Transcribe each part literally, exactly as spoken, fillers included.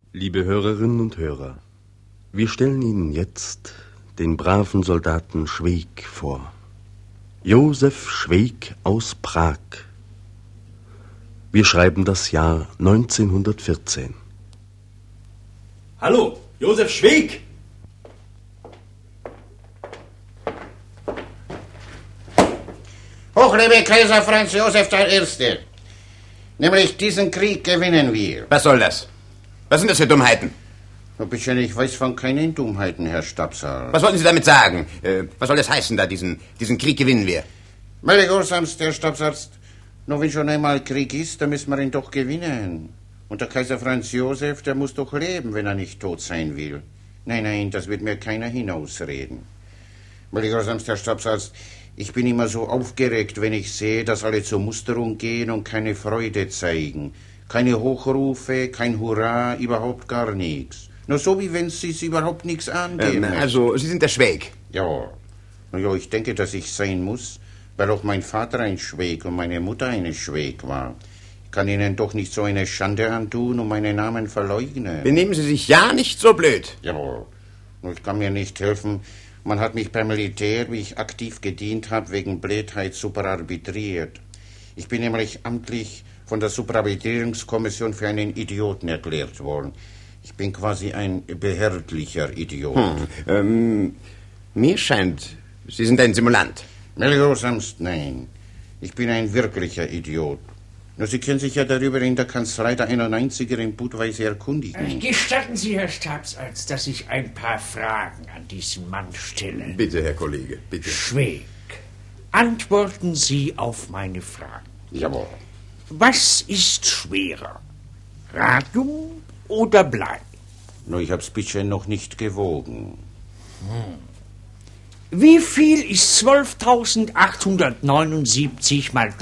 Liebe Hörerinnen und Hörer, wir stellen Ihnen jetzt den braven Soldaten Schweik vor. Josef Schweik aus Prag. Wir schreiben das Jahr neunzehnhundertvierzehn. Hallo, Josef Schweik! Hochlebe Kaiser Franz Josef der Erste. Nämlich diesen Krieg gewinnen wir. Was soll das? Was sind das für Dummheiten? Na bitte, ich weiß von keinen Dummheiten, Herr Stabsal. Was wollten Sie damit sagen? Äh, was soll das heißen da, diesen, diesen Krieg gewinnen wir? Meine Gehorsamst, Herr Stabsarzt. Nur wenn schon einmal Krieg ist, dann müssen wir ihn doch gewinnen. Und der Kaiser Franz Josef, der muss doch leben, wenn er nicht tot sein will. Nein, nein, das wird mir keiner hinausreden. Meine Gehorsamst, Herr Stabsarzt, ich bin immer so aufgeregt, wenn ich sehe, dass alle zur Musterung gehen und keine Freude zeigen. Keine Hochrufe, kein Hurra, überhaupt gar nichts. Nur so, wie wenn sie es überhaupt nichts angehen. Ähm, also, Sie sind der Schweik? Ja. Na ja, ich denke, dass ich sein muss, weil auch mein Vater ein Schweik und meine Mutter eine Schweik war. Ich kann Ihnen doch nicht so eine Schande antun und meinen Namen verleugnen. Benehmen Sie sich ja nicht so blöd. Ja, nur ich kann mir nicht helfen. Man hat mich beim Militär, wie ich aktiv gedient habe, wegen Blödheit superarbitriert. Ich bin nämlich amtlich von der Superarbitrierungskommission für einen Idioten erklärt worden. Ich bin quasi ein behördlicher Idiot. Hm, ähm, mir scheint, Sie sind ein Simulant. Meliosamst, nein. Ich bin ein wirklicher Idiot. Nur Sie können sich ja darüber in der Kanzlei der einundneunziger in Budweise erkundigen. Gestatten Sie, Herr Stabsarzt, dass ich ein paar Fragen an diesen Mann stelle. Bitte, Herr Kollege, bitte. Schweik, antworten Sie auf meine Fragen. Jawohl. Was ist schwerer? Radium oder Blei? Nur ich hab's bitte noch nicht gewogen. Hm. Wie viel ist zwölftausendachthundertneunundsiebzig mal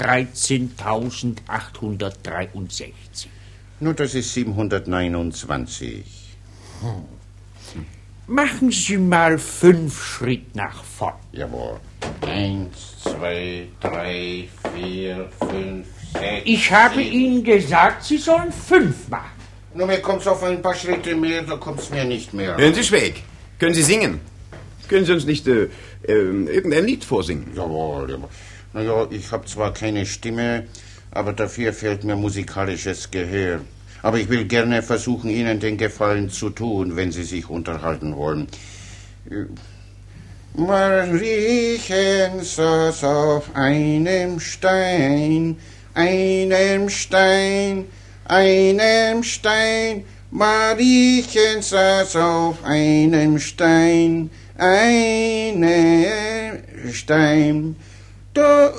dreizehntausendachthundertdreiundsechzig? Nur das ist siebenhundertneunundzwanzig. Hm. Machen Sie mal fünf Schritt nach vorn. Jawohl. Eins, zwei, drei, vier, fünf, sechs. Ich habe sieben. Ihnen gesagt, Sie sollen fünf machen. Nur mir kommt's auf ein paar Schritte mehr, da kommt's mir nicht mehr. Hören Sie, Schweik, können Sie singen? Können Sie uns nicht äh, äh, irgendein Lied vorsingen? Jawohl, jawohl. Naja, ich habe zwar keine Stimme, aber dafür fehlt mir musikalisches Gehör. Aber ich will gerne versuchen, Ihnen den Gefallen zu tun, wenn Sie sich unterhalten wollen. Mariechen saß auf einem Stein, einem Stein, einem Stein. Mariechen saß auf einem Stein, einem Stein. Da.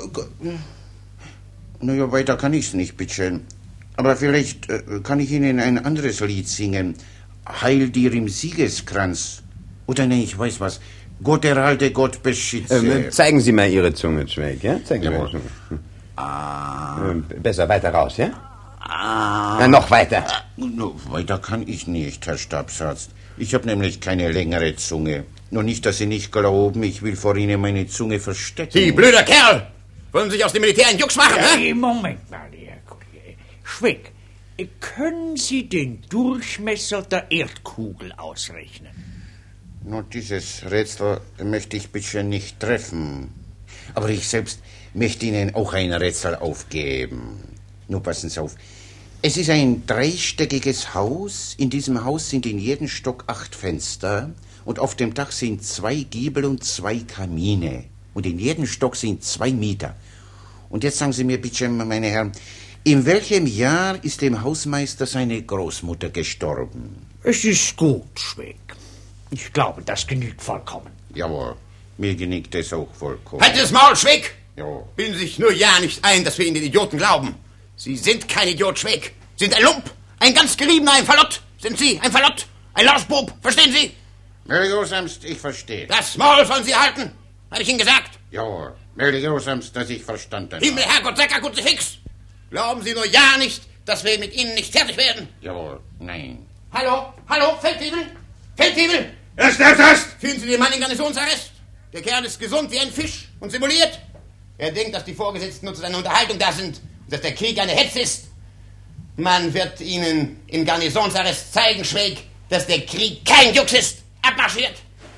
Naja, weiter kann ich's nicht, bitteschön. Aber vielleicht äh, kann ich Ihnen ein anderes Lied singen. Heil dir im Siegeskranz. Oder nein, ich weiß was. Gott erhalte, Gott beschütze. Ähm, zeigen Sie mal Ihre Zunge, Schweik, ja? Zeigen Sie mal Ihre Zunge. Ah. Ähm, besser weiter raus, ja? Ah. Na, noch weiter. No, weiter kann ich nicht, Herr Stabsarzt. Ich habe nämlich keine längere Zunge. Nur nicht, dass Sie nicht glauben, ich will vor Ihnen meine Zunge verstecken. Sie, blöder Kerl! Wollen Sie sich aus dem Militär einen Jux machen, Ja, hä? Moment mal, Herr Kollege. Schweik, können Sie den Durchmesser der Erdkugel ausrechnen? Nur dieses Rätsel möchte ich bitte nicht treffen. Aber ich selbst möchte Ihnen auch ein Rätsel aufgeben. Nur passen Sie auf. Es ist ein dreistöckiges Haus. In diesem Haus sind in jedem Stock acht Fenster. Und auf dem Dach sind zwei Giebel und zwei Kamine. Und in jedem Stock sind zwei Mieter. Und jetzt sagen Sie mir bitte, meine Herren, in welchem Jahr ist dem Hausmeister seine Großmutter gestorben? Es ist gut, Schweik. Ich glaube, das genügt vollkommen. Jawohl, mir genügt es auch vollkommen. Halt das Maul, Schweik! Ja. Bilden Sie sich nur ja nicht ein, dass wir Ihnen den Idioten glauben. Sie sind kein Idiot, Schweik. Sie sind ein Lump, ein ganz geriebener, ein Fallott. Sind Sie ein Fallott, ein Lauschbub, verstehen Sie? Meliosamst, ich verstehe. Das Maul sollen Sie halten, habe ich Ihnen gesagt. Jawohl, Meliosamst, dass ich verstanden habe. Himmel, Herrgott, Säcker, fix. Glauben Sie nur ja nicht, dass wir mit Ihnen nicht fertig werden. Jawohl, nein. Hallo, hallo, Feldwebel, Feldwebel. Er Stabsarzt! Führen Sie den Mann in Garnisonsarrest. Der Kerl ist gesund wie ein Fisch und simuliert. Er denkt, dass die Vorgesetzten nur zu seiner Unterhaltung da sind und dass der Krieg eine Hetze ist. Man wird Ihnen in Garnisonsarrest zeigen, Schweig, dass der Krieg kein Jux ist. Abmarschiert!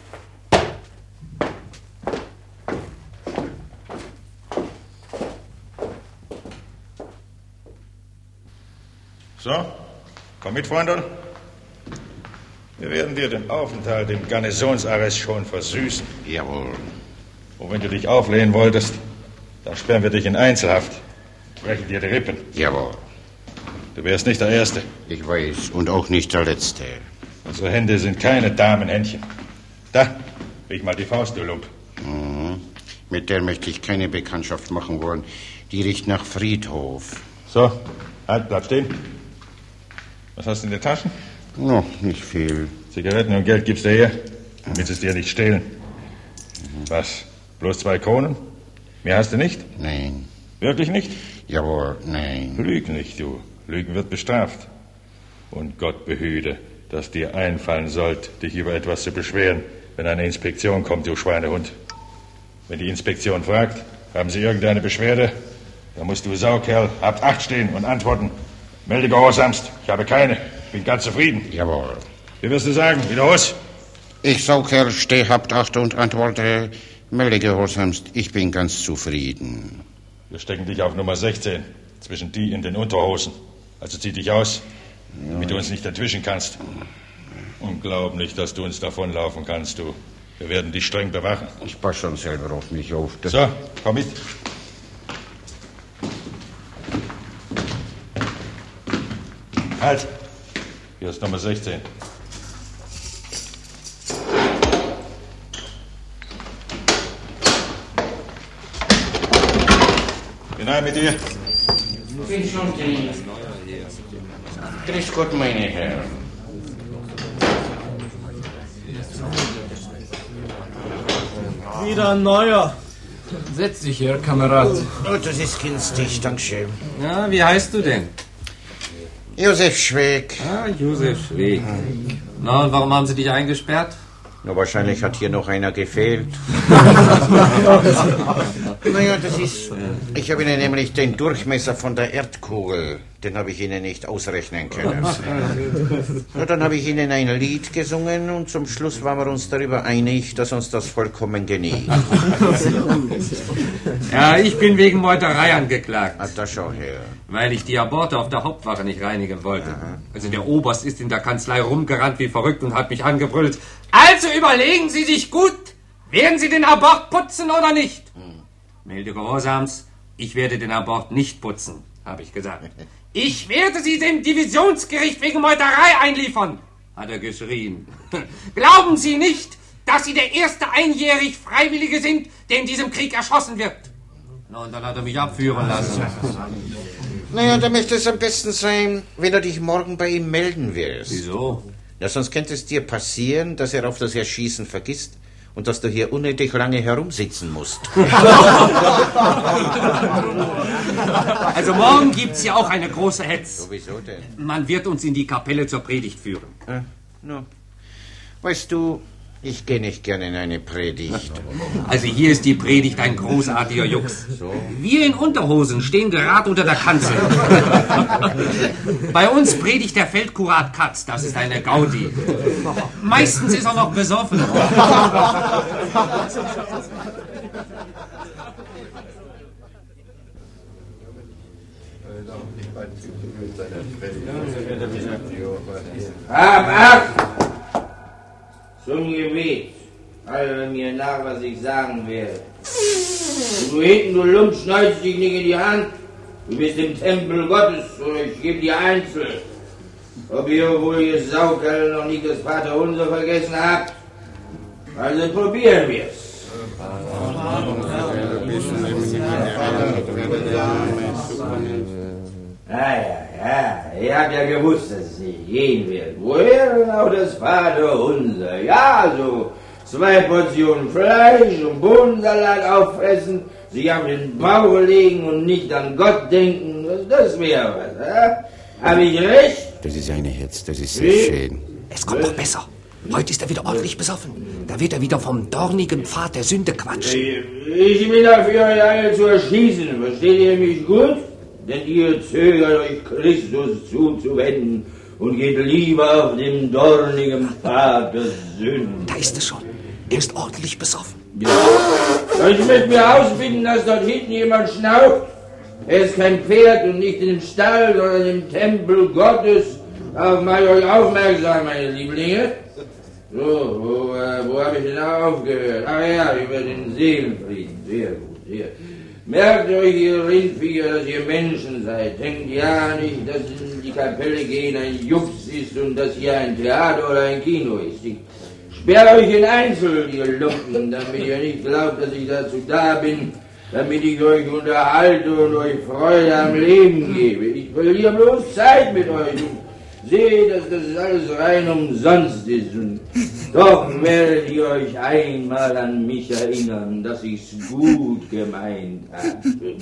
So, komm mit, Freundl. Wir werden dir den Aufenthalt im Garnisonsarrest schon versüßen. Jawohl. Und wenn du dich auflehnen wolltest, dann sperren wir dich in Einzelhaft. Brechen dir die Rippen. Jawohl. Du wärst nicht der Erste. Ich weiß, und auch nicht der Letzte. Unsere Hände sind keine Damenhändchen. Da, riech mal die Faust, du Lump. Mhm. Mit der möchte ich keine Bekanntschaft machen wollen. Die riecht nach Friedhof. So, halt, bleib stehen. Was hast du in den Taschen? Noch nicht viel. Zigaretten und Geld gibst du her, damit sie es dir nicht stehlen. Mhm. Was, bloß zwei Kronen? Mehr hast du nicht? Nein. Wirklich nicht? Jawohl, nein. Lüg nicht, du. Lügen wird bestraft. Und Gott behüte, dass dir einfallen sollte, dich über etwas zu beschweren, wenn eine Inspektion kommt, du Schweinehund. Wenn die Inspektion fragt, haben Sie irgendeine Beschwerde, dann musst du, Saukerl, habt Acht stehen und antworten. Melde gehorsamst. Ich habe keine. Bin ganz zufrieden. Jawohl. Wie wirst du sagen? Wiederhol's. Ich, Saukerl, steh, habt Acht und antworte, melde gehorsamst. Ich bin ganz zufrieden. Wir stecken dich auf Nummer sechzehn, zwischen die in den Unterhosen. Also zieh dich aus, damit du uns nicht entwischen kannst. Und glaub nicht, dass du uns davonlaufen kannst, du. Wir werden dich streng bewachen. Ich pass schon selber auf mich auf. Das So, komm mit. Halt! Hier ist Nummer sechzehn. Hinein mit dir. Ich bin schon drin. Grüß Gott, meine Herren. Wieder ein neuer. Setz dich her, Kamerad. Oh, das ist günstig, dankeschön. Ja, wie heißt du denn? Josef Schweig. Ah, Josef Schweig. Na, und warum haben sie dich eingesperrt? Na, wahrscheinlich hat hier noch einer gefehlt. Naja, das ist... Ich habe Ihnen nämlich den Durchmesser von der Erdkugel, den habe ich Ihnen nicht ausrechnen können. Ja, dann habe ich Ihnen ein Lied gesungen und zum Schluss waren wir uns darüber einig, dass uns das vollkommen genießt. Ja, ich bin wegen Meuterei angeklagt. Ah, da schau her. Weil ich die Aborte auf der Hauptwache nicht reinigen wollte. Aha. Also der Oberst ist in der Kanzlei rumgerannt wie verrückt und hat mich angebrüllt. Also überlegen Sie sich gut, werden Sie den Abort putzen oder nicht? Hm. Melde gehorsams, ich werde den Abort nicht putzen, habe ich gesagt. Ich werde Sie dem Divisionsgericht wegen Meuterei einliefern, hat er geschrien. Glauben Sie nicht, dass Sie der erste einjährig Freiwillige sind, der in diesem Krieg erschossen wird? Na, und dann hat er mich abführen lassen. Naja, dann möchte es am besten sein, wenn du dich morgen bei ihm melden wirst. Wieso? Ja, sonst könnte es dir passieren, dass er auf das Erschießen vergisst und dass du hier unnötig lange herumsitzen musst. Also morgen gibt's ja auch eine große Hetz. Wieso denn? Man wird uns in die Kapelle zur Predigt führen. Äh, no. Weißt du, ich gehe nicht gerne in eine Predigt. Also hier ist die Predigt ein großartiger Jux. So. Wir in Unterhosen stehen gerade unter der Kanzel. Bei uns predigt der Feldkurat Katz, das ist eine Gaudi. Meistens ist er noch besoffen. Ab, ab! Zum Gebet. Halte mir nach, was ich sagen werde. Und du hinten, du Lump, schneidest dich nicht in die Hand. Du bist im Tempel Gottes, oder ich gebe dir Einzel. Ob ihr wohl, ihr Saukerl, noch nicht das Vaterunser vergessen habt? Also probieren wir's. Ja, ja, ja, ihr habt ja gewusst, dass es nicht gehen wird. Woher genau das Vaterunser? Ja, so zwei Portionen Fleisch und Bohnensalat auffressen, sich auf den Bauch legen und nicht an Gott denken, das wäre was, ja? Hab ich recht? Das ist eine Hetz, das ist sehr schön. Es kommt noch besser. Heute ist er wieder ordentlich besoffen. Da wird er wieder vom dornigen Pfad der Sünde quatschen. Ich bin dafür, euch alle zu erschießen. Versteht ihr mich gut? denn ihr zögert euch Christus zuzuwenden und geht lieber auf dem dornigen Pfad der Sünde. Da ist es schon. Er ist ordentlich besoffen. Ja. Ich möchte mir ausfinden, dass dort hinten jemand schnauft. Er ist kein Pferd und nicht in dem Stall, sondern im Tempel Gottes. Darauf mache ich euch aufmerksam, meine Lieblinge. So, wo, äh, wo habe ich denn aufgehört? Ach ja, über den Seelenfrieden. Sehr gut, sehr. Merkt euch, ihr Rindviecher, dass ihr Menschen seid. Denkt ja nicht, dass in die Kapelle gehen ein Jux ist und dass hier ein Theater oder ein Kino ist. Ich sperrt euch in Einzel, ihr Lumpen, damit ihr nicht glaubt, dass ich dazu da bin, damit ich euch unterhalte und euch Freude am Leben gebe. Ich verliere bloß Zeit mit euch und sehe, dass das alles rein umsonst ist. Und doch werdet ihr euch einmal an mich erinnern, dass ich's gut gemeint habe.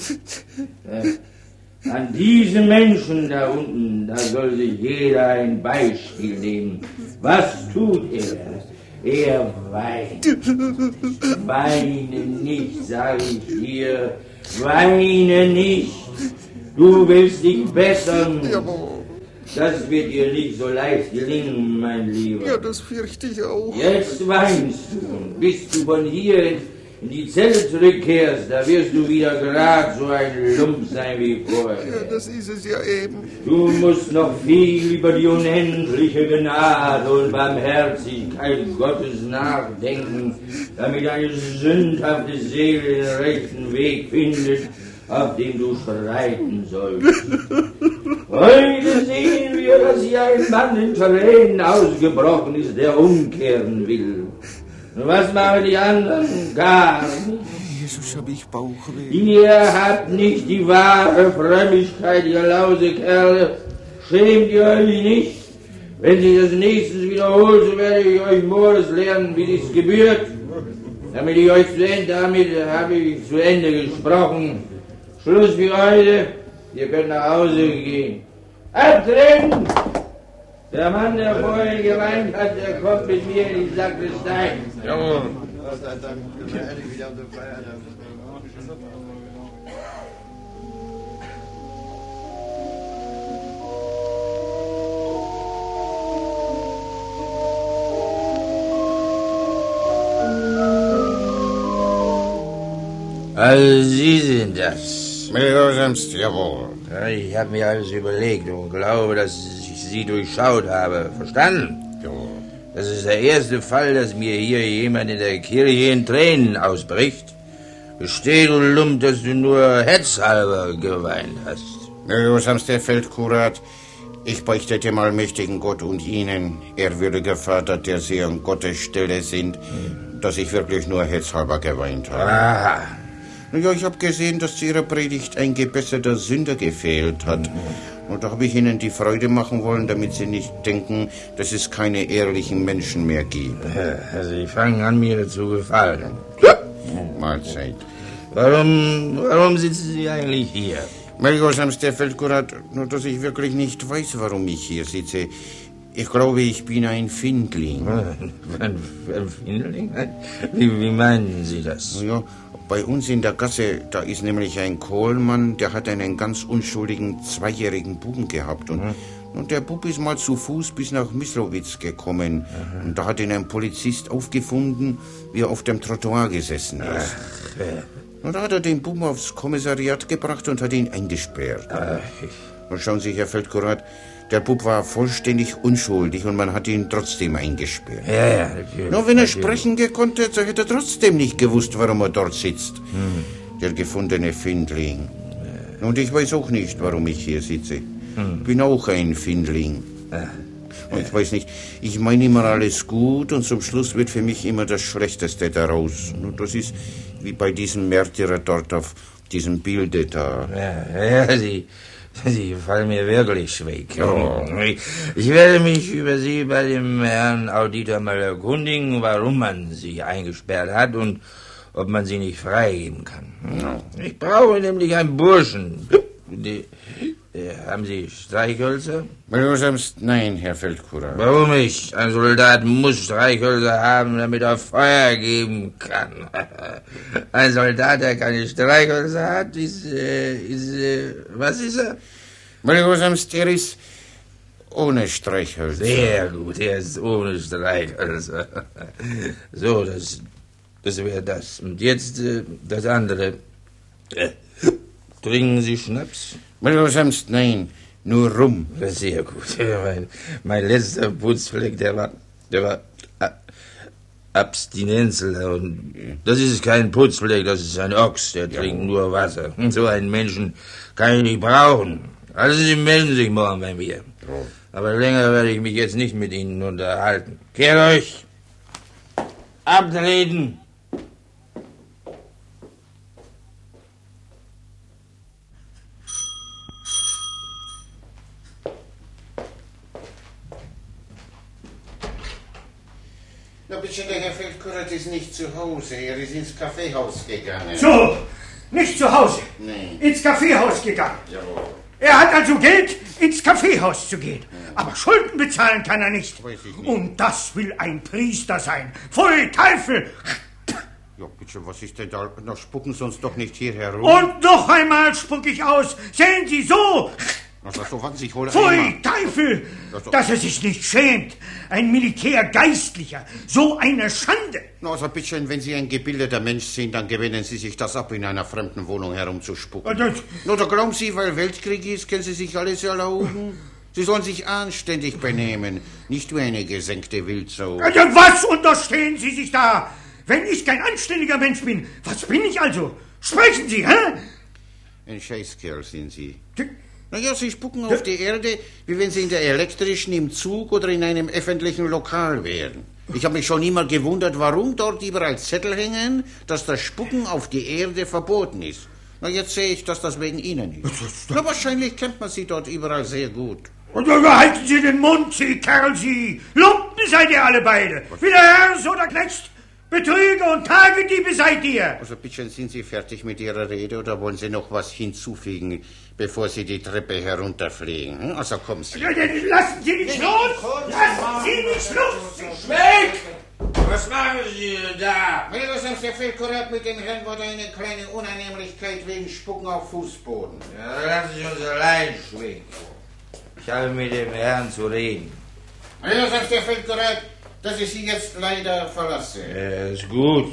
An diese Menschen da unten, da soll sich jeder ein Beispiel nehmen. Was tut er? Er weint. Weine nicht, sag ich dir. Weine nicht. Du willst dich bessern. Das wird dir nicht so leicht gelingen, mein Lieber. Ja, das fürchte ich auch. Jetzt weinst du und bis du von hier in die Zelle zurückkehrst, da wirst du wieder gerade so ein Lump sein wie vorher. Ja, das ist es ja eben. Du musst noch viel über die unendliche Gnade und Barmherzigkeit Gottes nachdenken, damit eine sündhafte Seele den rechten Weg findet, auf dem du schreiten sollst. Heute sehen wir, dass hier ein Mann in Tränen ausgebrochen ist, der umkehren will. Und was machen die anderen? Gar nicht. Jesus, hab ich Bauchweh. Ihr habt nicht die wahre Frömmigkeit, ihr lause Kerle. Schämt ihr euch nicht? Wenn sich das nächstes wiederholt, so werde ich euch Mores lernen, wie dies gebührt. Damit ich euch zu Ende, damit habe ich zu Ende gesprochen. Schluss für heute. Ihr könnt nach Hause gehen. Abtreten! Der Mann, der vorhin geweint hat, der kommt mit mir in die Sakristei. Jawohl. Also Sie sind das. Milhosamst, jawohl. Ich habe mir alles überlegt und glaube, dass ich Sie durchschaut habe. Verstanden? Jawohl. Das ist der erste Fall, dass mir hier jemand in der Kirche in Tränen ausbricht. Gesteh, du Lump, dass du nur hetzhalber geweint hast. Milhosamst, der Feldkurat, ich beichtete mal mächtigen Gott und Ihnen, ehrwürdiger Vater, der Sie an Gottes Stelle sind, hm. dass ich wirklich nur hetzhalber geweint habe. Aha. Ja, ich habe gesehen, dass zu Ihrer Predigt ein gebesserter Sünder gefehlt hat. Und da habe ich Ihnen die Freude machen wollen, damit Sie nicht denken, dass es keine ehrlichen Menschen mehr gibt. Also Sie fangen an, mir zu gefallen. Mahlzeit. Warum, warum sitzen Sie eigentlich hier? Melgosams, der Feldkurat, nur dass ich wirklich nicht weiß, warum ich hier sitze. Ich glaube, ich bin ein Findling. Ein, ein Findling? Wie, wie meinen Sie das? Ja, bei uns in der Gasse, da ist nämlich ein Kohlmann, der hat einen ganz unschuldigen zweijährigen Buben gehabt. Und, mhm. und der Bub ist mal zu Fuß bis nach Mislowitz gekommen. Mhm. Und da hat ihn ein Polizist aufgefunden, wie er auf dem Trottoir gesessen ist. Ach, ja. Und da hat er den Buben aufs Kommissariat gebracht und hat ihn eingesperrt. Ach. Und schauen Sie, Herr Feldkurat, der Bub war vollständig unschuldig und man hat ihn trotzdem eingesperrt. Ja, ja, natürlich. Nur wenn er sprechen gekonnt hätte, so hätte er trotzdem nicht gewusst, warum er dort sitzt. Hm. Der gefundene Findling. Ja. Und ich weiß auch nicht, warum ich hier sitze. Hm. Bin auch ein Findling. Ja. Und ich weiß nicht, ich meine immer alles gut und zum Schluss wird für mich immer das Schlechteste daraus. Und das ist wie bei diesem Märtyrer dort auf diesem Bilde da. Ja, ja, Sie... Sie fallen mir wirklich schwer. Oh. Ich werde mich über Sie bei dem Herrn Auditor mal erkundigen, warum man Sie eingesperrt hat und ob man Sie nicht freigeben kann. Ich brauche nämlich einen Burschen. Äh, haben Sie Streichhölzer? Nein, Herr Feldkurat. Warum nicht? Ein Soldat muss Streichhölzer haben, damit er Feuer geben kann. Ein Soldat, der keine Streichhölzer hat, ist, äh, ist, äh, was ist er? Der ist ohne Streichhölzer. Sehr gut, er ist ohne Streichhölzer. So, das, das wäre das. Und jetzt äh, das andere. Äh, trinken Sie Schnaps? Nein, nur Rum. Sehr gut. Mein, mein letzter Putzfleck, der war, der war Abstinenzler. Und das ist kein Putzfleck, das ist ein Ochs, der ja. trinkt nur Wasser. So einen Menschen kann ich nicht brauchen. Also Sie melden sich morgen bei mir. Ja. Aber länger werde ich mich jetzt nicht mit Ihnen unterhalten. Kehrt euch! Abtreten! Na bitte, der Herr Feldkurat ist nicht zu Hause. Er ist ins Kaffeehaus gegangen. So, nicht zu Hause. Nee. Ins Kaffeehaus gegangen. Jawohl. Er hat also Geld, ins Kaffeehaus zu gehen. Ja. Aber Schulden bezahlen kann er nicht. Weiß ich nicht. Und das will ein Priester sein. Pfui, Teufel! Ja, bitte, was ist denn da? Na, spucken Sie uns doch nicht hier herum. Und noch einmal spuck ich aus. Sehen Sie so! Also, so, warten Sie, ich hole Pfui, einmal. Teufel! Also, dass er sich nicht schämt. Ein Militärgeistlicher. So eine Schande. Na, also bitte, wenn Sie ein gebildeter Mensch sind, dann gewöhnen Sie sich das ab, in einer fremden Wohnung herumzuspucken. Das... Na, da glauben Sie, weil Weltkrieg ist, können Sie sich alles erlauben? Sie sollen sich anständig benehmen, nicht wie eine gesenkte Wildsau. Also, was unterstehen Sie sich da? Wenn ich kein anständiger Mensch bin, was bin ich also? Sprechen Sie, hä? Ein Scheißkerl sind Sie. D Naja, Sie spucken auf die Erde, wie wenn Sie in der elektrischen, im Zug oder in einem öffentlichen Lokal wären. Ich habe mich schon immer gewundert, warum dort überall Zettel hängen, dass das Spucken auf die Erde verboten ist. Na, jetzt sehe ich, dass das wegen Ihnen ist. Na, wahrscheinlich kennt man Sie dort überall sehr gut. Und halten Sie den Mund, Sie Kerl, Sie! Lumpen seid ihr alle beide! Wie der Herr, so der Knecht! Betrüger und Tagediebe seid ihr! Also bitte, sind Sie fertig mit Ihrer Rede oder wollen Sie noch was hinzufügen, bevor Sie die Treppe herunterfliegen? Hm? Also kommen Sie. Lassen Sie mich los! Lassen Sie mich los! Schweig! Was machen Sie da? Was ist der Feldkurat mit den Herren wurde eine kleine Unannehmlichkeit wegen Spucken auf Fußboden. Ja, lassen Sie uns allein, Schweig. Ich habe mit dem Herrn zu reden. Was ist der Feldkurat, dass ich Sie jetzt leider verlasse? Ja, ist gut.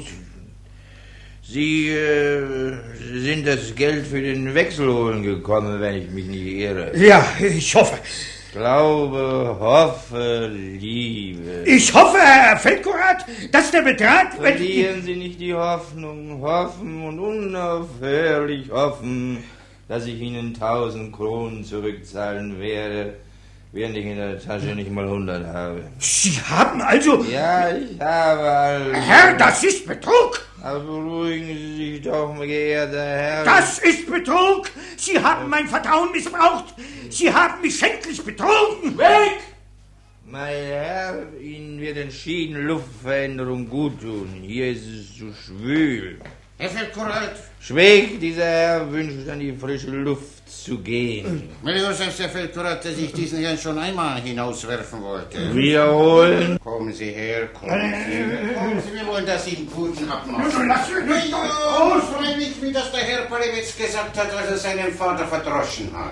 Sie äh, sind das Geld für den Wechsel holen gekommen, wenn ich mich nicht irre. Ja, ich hoffe. Glaube, hoffe, liebe. Ich hoffe, Herr Feldkurat, dass der Betrag... Verlieren Sie nicht die Hoffnung, hoffen und unaufhörlich hoffen, dass ich Ihnen tausend Kronen zurückzahlen werde, während ich in der Tasche nicht mal hundert habe. Sie haben also... Ja, ich habe also... Herr, das ist Betrug! Aber beruhigen Sie sich doch, geehrter Herr. Das ist Betrug! Sie haben mein Vertrauen missbraucht! Sie haben mich schändlich betrogen! Weg! Mein Herr, Ihnen wird entschieden Luftveränderung guttun. Hier ist es zu schwül. Herr Feldkurat! Schweig, dieser Herr wünscht an die frische Luft zu gehen. Meine Herr Feldkurat, dass ich diesen Herrn schon einmal hinauswerfen wollte. Wiederholen? Kommen Sie her, kommen Sie. Kommen Sie, wir wollen das Ihnen guten abmachen. Lass mich los! Freilich, wie das der Herr Palewitz gesagt hat, als er seinen Vater verdroschen hat.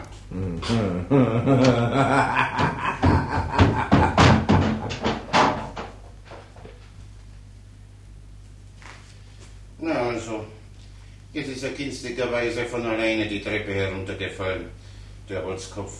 Na also, jetzt ist er günstigerweise von alleine die Treppe heruntergefallen, der Holzkopf.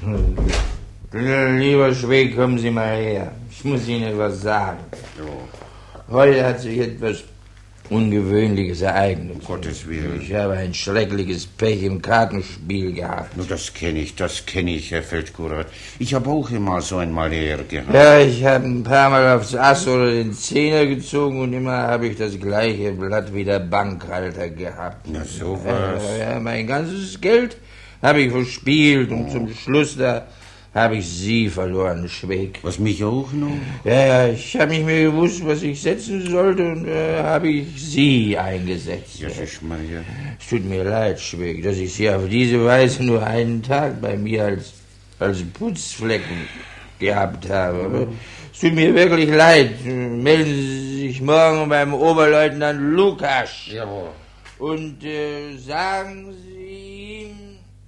Lieber Schweig, kommen Sie mal her. Ich muss Ihnen etwas sagen. Jo. Heute hat sich etwas Ungewöhnliches ereignet. Um Gottes Willen. Ich habe ein schreckliches Pech im Kartenspiel gehabt. Nur das kenne ich, das kenne ich, Herr Feldkurat. Ich habe auch immer so ein Malheur gehabt. Ja, ich habe ein paar Mal aufs Ass oder den Zehner gezogen und immer habe ich das gleiche Blatt wie der Bankhalter gehabt. Na, sowas. Ja, ja, mein ganzes Geld habe ich verspielt und oh. zum Schluss da habe ich Sie verloren, Schweig. Was, mich auch noch? Ja, ja, ich habe nicht mehr gewusst, was ich setzen sollte, und äh, habe ich Sie eingesetzt. Ja, ich meine, ja. Es tut mir leid, Schweig, dass ich Sie auf diese Weise nur einen Tag bei mir als, als Putzflecken gehabt habe. Aber es tut mir wirklich leid. Melden Sie sich morgen beim Oberleutnant Lukas. Jawohl. Und äh, sagen Sie ihm...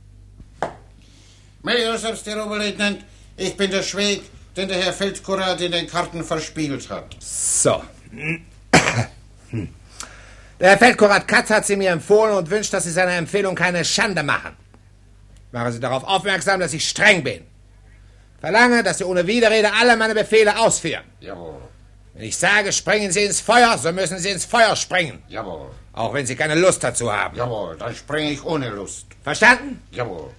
Major, der Oberleutnant, ich bin der Schweig, den der Herr Feldkurat in den Karten verspielt hat. So. Der Herr Feldkurat Katz hat Sie mir empfohlen und wünscht, dass Sie seiner Empfehlung keine Schande machen. Machen Sie darauf aufmerksam, dass ich streng bin. Verlange, dass Sie ohne Widerrede alle meine Befehle ausführen. Jawohl. Wenn ich sage, springen Sie ins Feuer, so müssen Sie ins Feuer springen. Jawohl. Auch wenn Sie keine Lust dazu haben. Jawohl, dann springe ich ohne Lust. Verstanden? Jawohl.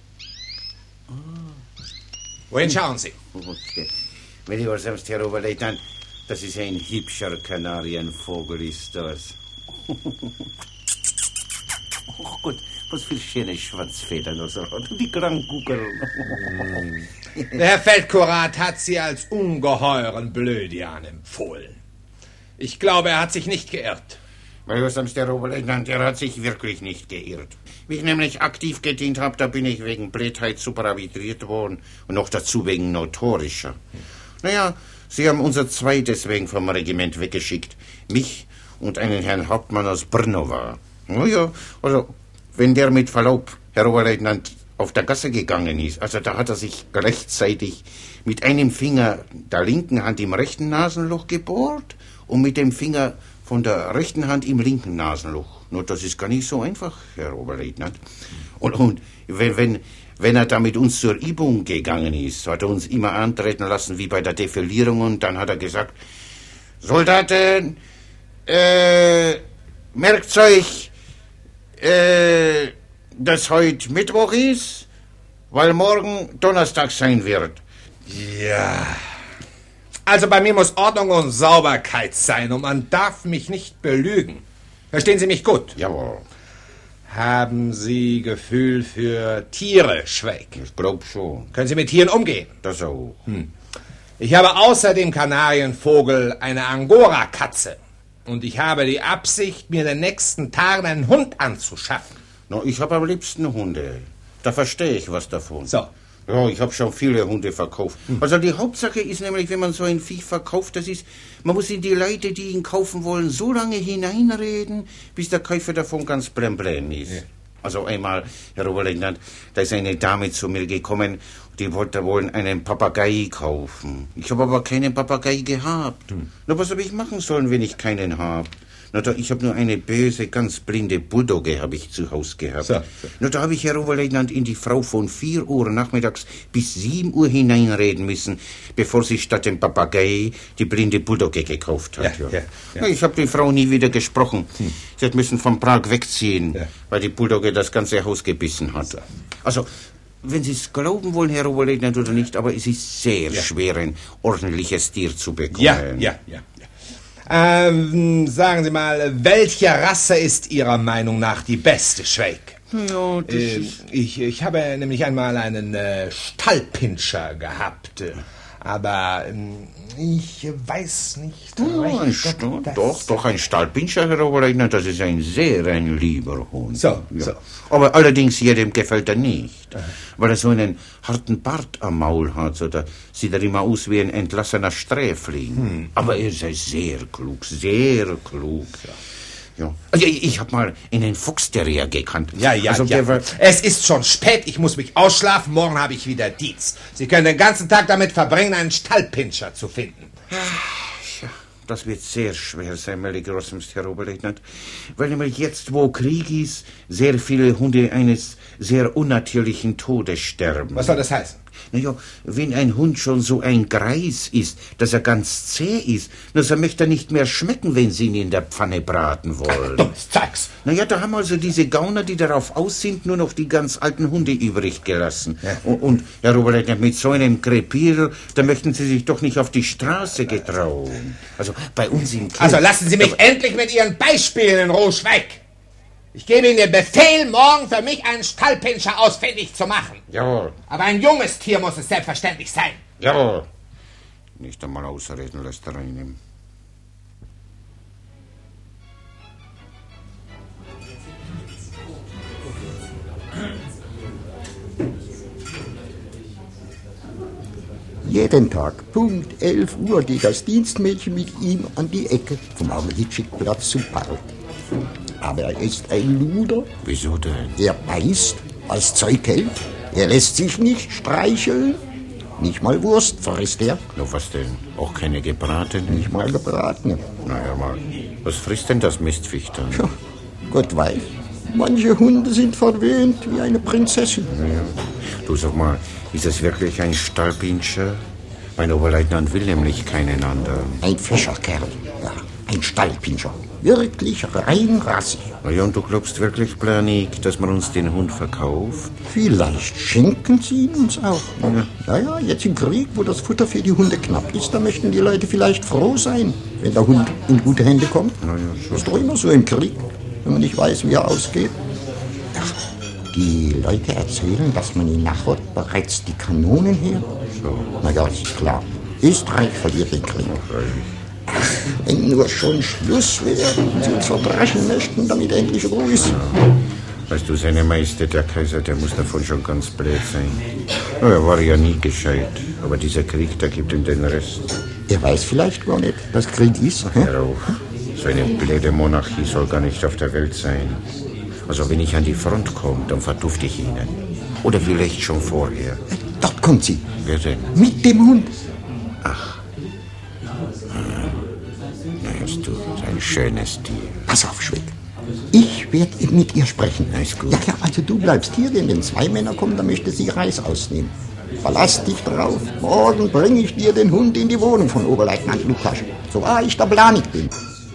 Wohin schauen Sie? Wenn ich was selbst, Herr Oberleutnant, das ist ein hübscher Kanarienvogel, ist das. Oh Gott, was für schöne Schwanzfedern das hat. Und die Krankuckel. Der Herr Feldkurat hat Sie als ungeheuren Blödian empfohlen. Ich glaube, er hat sich nicht geirrt. Weil was der Oberleutnant, er hat sich wirklich nicht geirrt. Wie ich nämlich aktiv gedient habe, da bin ich wegen Blödheit superarbitriert worden und noch dazu wegen notorischer. Naja, Sie haben unser Zwei deswegen vom Regiment weggeschickt. Mich und einen Herrn Hauptmann aus Brnova. Naja, also, wenn der mit Verlaub, Herr Oberleutnant, auf der Gasse gegangen ist, also da hat er sich gleichzeitig mit einem Finger der linken Hand im rechten Nasenloch gebohrt und mit dem Finger von der rechten Hand im linken Nasenloch. Nur das ist gar nicht so einfach, Herr Oberleutnant. Und, und wenn, wenn, wenn er da mit uns zur Übung gegangen ist, hat er uns immer antreten lassen wie bei der Defilierung und dann hat er gesagt, Soldaten, äh, merkt euch, äh, dass heute Mittwoch ist, weil morgen Donnerstag sein wird. Ja. Also bei mir muss Ordnung und Sauberkeit sein und man darf mich nicht belügen. Verstehen Sie mich gut? Jawohl. Haben Sie Gefühl für Tiere, Schweig? Ich glaub schon. Können Sie mit Tieren umgehen? Das auch. Hm. Ich habe außer dem Kanarienvogel eine Angora-Katze. Und ich habe die Absicht, mir in den nächsten Tagen einen Hund anzuschaffen. No, ich habe am liebsten Hunde. Da verstehe ich was davon. So. Ja, ich habe schon viele Hunde verkauft. Hm. Also die Hauptsache ist nämlich, wenn man so ein Viech verkauft, das ist, man muss in die Leute, die ihn kaufen wollen, so lange hineinreden, bis der Käufer davon ganz blem-blem ist. Ja. Also einmal, Herr Oberleutnant, da ist eine Dame zu mir gekommen, die wollte wohl einen Papagei kaufen. Ich habe aber keinen Papagei gehabt. Hm. Na, was habe ich machen sollen, wenn ich keinen habe? Na, da, ich habe nur eine böse, ganz blinde Bulldogge habe ich zu Hause gehabt. So, so. Na, da habe ich, Herr Oberleutnant, in die Frau von vier Uhr nachmittags bis sieben Uhr hineinreden müssen, bevor sie statt dem Papagei die blinde Bulldogge gekauft hat. Ja, ja. Ja, ja. Na, ich habe die Frau nie wieder gesprochen. Hm. Sie hat müssen von Prag wegziehen, ja. weil die Bulldogge das ganze Haus gebissen hat. So. Also, wenn Sie es glauben wollen, Herr Oberleutnant, oder nicht, aber es ist sehr ja. schwer, ein ordentliches Tier zu bekommen. Ja, ja, ja. Ähm, sagen Sie mal, welche Rasse ist Ihrer Meinung nach die beste, Schweig? Ja, das äh, ist... ich, ich habe nämlich einmal einen äh, Stallpinscher gehabt, äh, aber äh, ich weiß nicht ja, recht. Ein Stall, doch, doch, ein Stallpinscher, Herr Oberleutnant, das ist ein sehr ein lieber Hund. So, ja. so. Aber allerdings jedem gefällt er nicht, Aha. weil er so einen harten Bart am Maul hat, so da sieht er immer aus wie ein entlassener Sträfling. Hm. Aber er ist sehr klug, sehr klug. Ja. Ja. Also ich, ich habe mal einen Fuchsterrier gekannt. Ja, ja, also, ja. War... Es ist schon spät, ich muss mich ausschlafen, morgen habe ich wieder Dienst. Sie können den ganzen Tag damit verbringen, einen Stallpinscher zu finden. Ja, das wird sehr schwer sein, meine Grossenst, Herr Oberleutnant. Weil nämlich jetzt, wo Krieg ist, sehr viele Hunde eines sehr unnatürlichen Todes sterben. Was soll das heißen? Naja, wenn ein Hund schon so ein Greis ist, dass er ganz zäh ist, na, so möchte er nicht mehr schmecken, wenn Sie ihn in der Pfanne braten wollen. Dummes Zeugs. Naja, da haben also diese Gauner, die darauf aus sind, nur noch die ganz alten Hunde übrig gelassen. Ja. Und, und, Herr Oberleutnant, mit so einem Krepierer, da möchten Sie sich doch nicht auf die Straße getrauen. Also, bei uns im Kind... Also, lassen Sie mich aber endlich mit Ihren Beispielen in Ruhe, Schweig. Ich gebe Ihnen den Befehl, morgen für mich einen Stallpinscher ausfindig zu machen. Jawohl. Aber ein junges Tier muss es selbstverständlich sein. Jawohl. Nicht einmal ausreden lässt er einen. Jeden Tag, Punkt elf Uhr, geht das Dienstmädchen mit ihm an die Ecke vom Amelitschikplatz zum Park. Aber er ist ein Luder. Wieso denn? Er beißt, was Zeug hält. Er lässt sich nicht streicheln. Nicht mal Wurst frisst er. Na, was denn? Auch keine gebratene? Nicht mal gebratene. Naja, mal, was frisst denn das Mistviech dann? Ja, Gott weiß. Manche Hunde sind verwöhnt wie eine Prinzessin. Naja. Du, sag mal, ist es wirklich ein Stallpinscher? Mein Oberleutnant will nämlich keinen anderen. Ein Fischerkerl, ja, ein Stallpinscher. Wirklich rein rassig. Na ja, und du glaubst wirklich, Planik, dass man uns den Hund verkauft? Vielleicht schenken sie ihn uns auch. Ja. Naja, jetzt im Krieg, wo das Futter für die Hunde knapp ist, da möchten die Leute vielleicht froh sein, wenn der Hund in gute Hände kommt. Na ja, schon. Das ist doch immer so im Krieg, wenn man nicht weiß, wie er ausgeht. Ja. Die Leute erzählen, dass man in Nachod bereits die Kanonen her. So. Na ja, ist klar. Österreich verliert den Krieg. Wenn nur schon Schluss wäre und sie uns verdreschen möchten, damit endlich Ruhe ist. Ja. Weißt du, seine Majestät, der Kaiser, der muss davon schon ganz blöd sein. Ja, er war ja nie gescheit. Aber dieser Krieg, der gibt ihm den Rest. Er weiß vielleicht gar nicht, was Krieg ist. Ach, hör auf. So eine blöde Monarchie soll gar nicht auf der Welt sein. Also wenn ich an die Front komme, dann verdufte ich Ihnen. Oder vielleicht schon vorher. Dort kommt sie. Wer denn? Mit dem Hund. Ach. Na, hörst du, ein schönes Tier. Pass auf, Schweck. Ich werde mit ihr sprechen. Na, ist gut. Ja, ja, also du bleibst hier, denn wenn zwei Männer kommen, dann möchte sie Reis ausnehmen. Verlass dich drauf. Morgen bringe ich dir den Hund in die Wohnung von Oberleutnant Lukas. So wahr ich der Planik bin.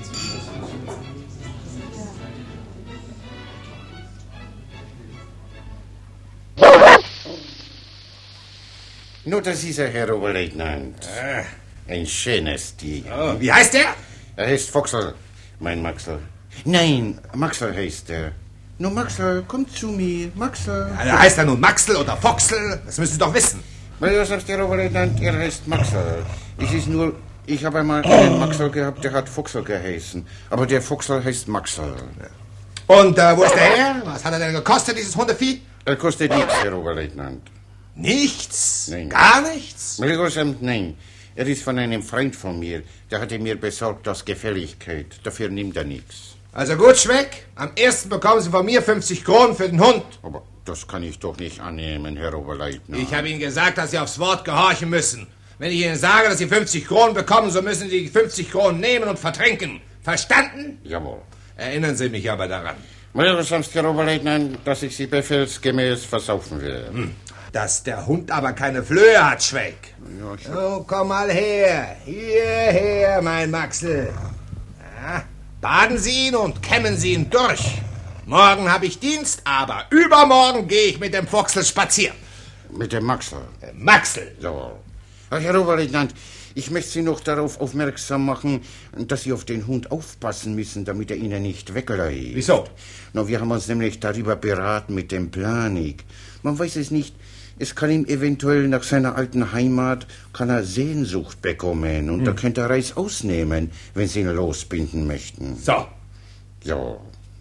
Nur, das ist er, Herr Oberleutnant. Ah. Ein schönes Tier. Oh, wie heißt er? Er heißt Foxel, mein Maxel. Nein, Maxel heißt er. Nur Maxel, komm zu mir, Maxel. Ja, heißt er nun Maxel oder Foxel? Das müssen Sie doch wissen. Weil du sagst, Herr Oberleutnant, er heißt Maxel. Es ist nur, ich habe einmal einen Maxel gehabt, der hat Foxel geheißen. Aber der Foxel heißt Maxel. Und äh, wo ist der her? Was hat er denn gekostet, dieses Hundevieh? Er kostet nichts, Herr Oberleutnant. Nichts? Nein. Gar nichts? Milgosamt, nein. Er ist von einem Freund von mir. Der hatte mir besorgt aus Gefälligkeit. Dafür nimmt er nichts. Also gut, Schweck. Am ersten bekommen Sie von mir fünfzig Kronen für den Hund. Aber das kann ich doch nicht annehmen, Herr Oberleutnant. Ich habe Ihnen gesagt, dass Sie aufs Wort gehorchen müssen. Wenn ich Ihnen sage, dass Sie fünfzig Kronen bekommen, so müssen Sie die fünfzig Kronen nehmen und vertrinken. Verstanden? Jawohl. Erinnern Sie mich aber daran. Milgosamt, Herr Oberleutnant, dass ich Sie befehlsgemäß versaufen will. Hm. Dass der Hund aber keine Flöhe hat, Schweck. Ja, oh, komm mal her. Hierher, mein Maxel. Ja, baden Sie ihn und kämmen Sie ihn durch. Morgen habe ich Dienst, aber übermorgen gehe ich mit dem Foxel spazieren. Mit dem Maxel? Äh, Maxel. So. Ach, Herr Oberleutnant, ich möchte Sie noch darauf aufmerksam machen, dass Sie auf den Hund aufpassen müssen, damit er Ihnen nicht wegläuft. Wieso? Na, wir haben uns nämlich darüber beraten mit dem Planik. Man weiß es nicht. Es kann ihm eventuell nach seiner alten Heimat kann er Sehnsucht bekommen und hm. da könnte er Reis ausnehmen, wenn Sie ihn losbinden möchten. So. So.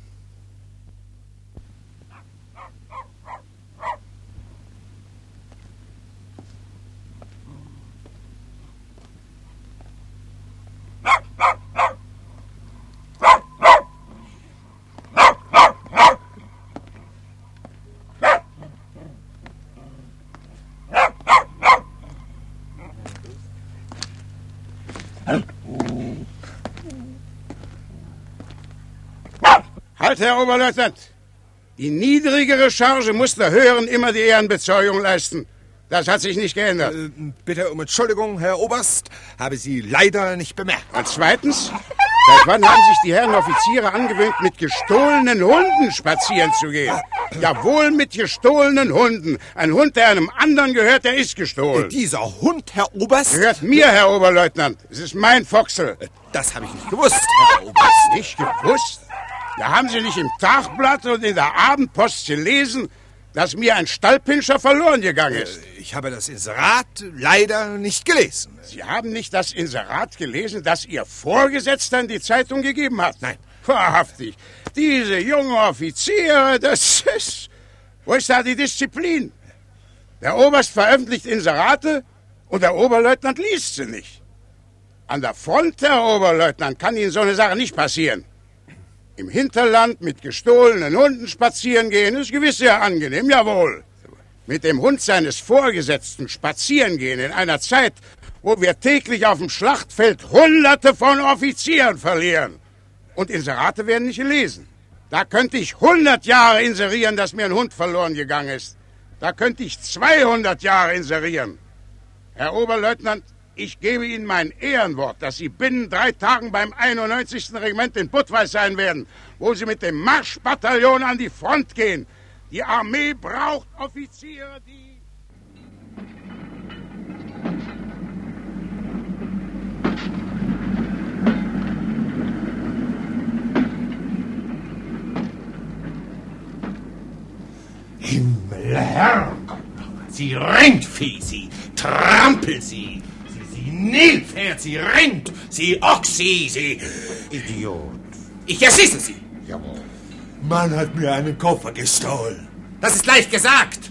Halt, Herr Oberleutnant! Die niedrigere Charge muss der höheren immer die Ehrenbezeugung leisten. Das hat sich nicht geändert. Äh, bitte um Entschuldigung, Herr Oberst. Habe Sie leider nicht bemerkt. Und zweitens, seit wann haben sich die Herren Offiziere angewöhnt, mit gestohlenen Hunden spazieren zu gehen? Jawohl, mit gestohlenen Hunden. Ein Hund, der einem anderen gehört, der ist gestohlen. Äh, dieser Hund, Herr Oberst? Gehört mir, Herr Oberleutnant. Es ist mein Foxel. Das habe ich nicht gewusst, Herr Oberst. Nicht gewusst? Ja, haben Sie nicht im Tagblatt und in der Abendpost gelesen, dass mir ein Stallpinscher verloren gegangen ist? Ich habe das Inserat leider nicht gelesen. Sie haben nicht das Inserat gelesen, das Ihr Vorgesetzter in die Zeitung gegeben hat? Nein. Wahrhaftig. Diese jungen Offiziere, das ist... Wo ist da die Disziplin? Der Oberst veröffentlicht Inserate und der Oberleutnant liest sie nicht. An der Front, Herr Oberleutnant, kann Ihnen so eine Sache nicht passieren. Im Hinterland mit gestohlenen Hunden spazieren gehen ist gewiss sehr angenehm, jawohl. Mit dem Hund seines Vorgesetzten spazieren gehen in einer Zeit, wo wir täglich auf dem Schlachtfeld Hunderte von Offizieren verlieren. Und Inserate werden nicht gelesen. Da könnte ich hundert Jahre inserieren, dass mir ein Hund verloren gegangen ist. Da könnte ich zweihundert Jahre inserieren. Herr Oberleutnant, ich gebe Ihnen mein Ehrenwort, dass Sie binnen drei Tagen beim einundneunzigsten Regiment in Budweis sein werden, wo Sie mit dem Marschbataillon an die Front gehen. Die Armee braucht Offiziere, die... Himmel, Herrgott, sie Rindvieh, sie Trampel, sie... Nilpferd, sie Rind, sie Ochsi, sie... Idiot. Ich erschieße sie. Jawohl. Man hat mir einen Koffer gestohlen. Das ist leicht gesagt.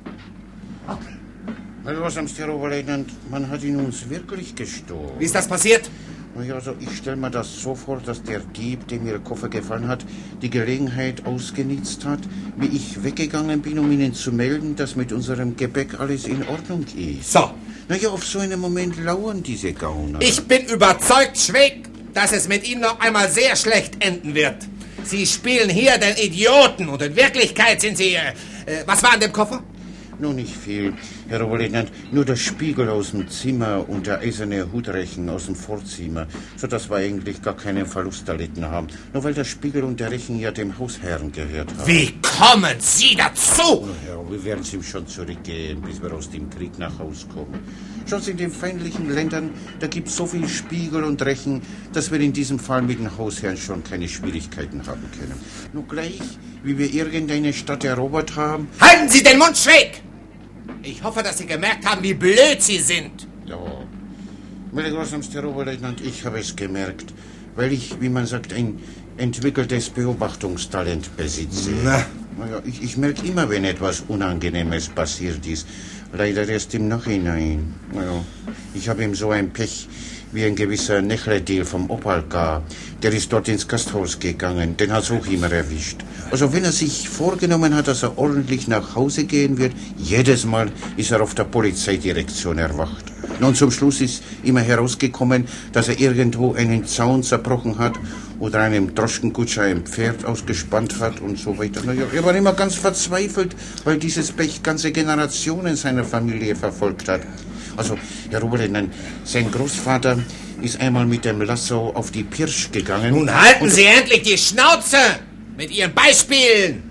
Was am Herr Oberleutnant, man hat ihn uns wirklich gestohlen. Wie ist das passiert? Naja, also ich stelle mir das so vor, dass der Dieb, dem Ihr Koffer gefallen hat, die Gelegenheit ausgenutzt hat, wie ich weggegangen bin, um Ihnen zu melden, dass mit unserem Gepäck alles in Ordnung ist. So. Naja, auf so einen Moment lauern diese Gauner. Ich bin überzeugt, Schweig, dass es mit Ihnen noch einmal sehr schlecht enden wird. Sie spielen hier den Idioten und in Wirklichkeit sind Sie... Äh, äh, was war in dem Koffer? Nur nicht viel, Herr Oberleutnant. Nur der Spiegel aus dem Zimmer und der eiserne Hutrechen aus dem Vorzimmer, sodass wir eigentlich gar keinen Verlust erlitten haben. Nur weil der Spiegel und der Rechen ja dem Hausherrn gehört haben. Wie kommen Sie dazu? Ja, wir werden es ihm schon zurückgehen, bis wir aus dem Krieg nach Haus kommen. Schon in den feindlichen Ländern, da gibt es so viel Spiegel und Rechen, dass wir in diesem Fall mit dem Hausherrn schon keine Schwierigkeiten haben können. Nur gleich, wie wir irgendeine Stadt erobert haben... Halten Sie den Mund schräg! Ich hoffe, dass Sie gemerkt haben, wie blöd Sie sind. Ja, meine grausamste Herr Oberleutnant, ich habe es gemerkt, weil ich, wie man sagt, ein entwickeltes Beobachtungstalent besitze. Na. Naja, ich, ich merke immer, wenn etwas Unangenehmes passiert ist. Leider erst im Nachhinein. Naja, ich habe ihm so ein Pech wie ein gewisser Nechledil vom Opalka. Der ist dort ins Gasthaus gegangen. Den hat's auch immer erwischt. Also wenn er sich vorgenommen hat, dass er ordentlich nach Hause gehen wird, jedes Mal ist er auf der Polizeidirektion erwacht. Und zum Schluss ist immer herausgekommen, dass er irgendwo einen Zaun zerbrochen hat oder einem Droschkenkutscher ein Pferd ausgespannt hat und so weiter. Naja, er war immer ganz verzweifelt, weil dieses Pech ganze Generationen seiner Familie verfolgt hat. Also, Herr Oberleutnant, sein Großvater ist einmal mit dem Lasso auf die Pirsch gegangen. Nun halten Sie endlich die Schnauze mit Ihren Beispielen.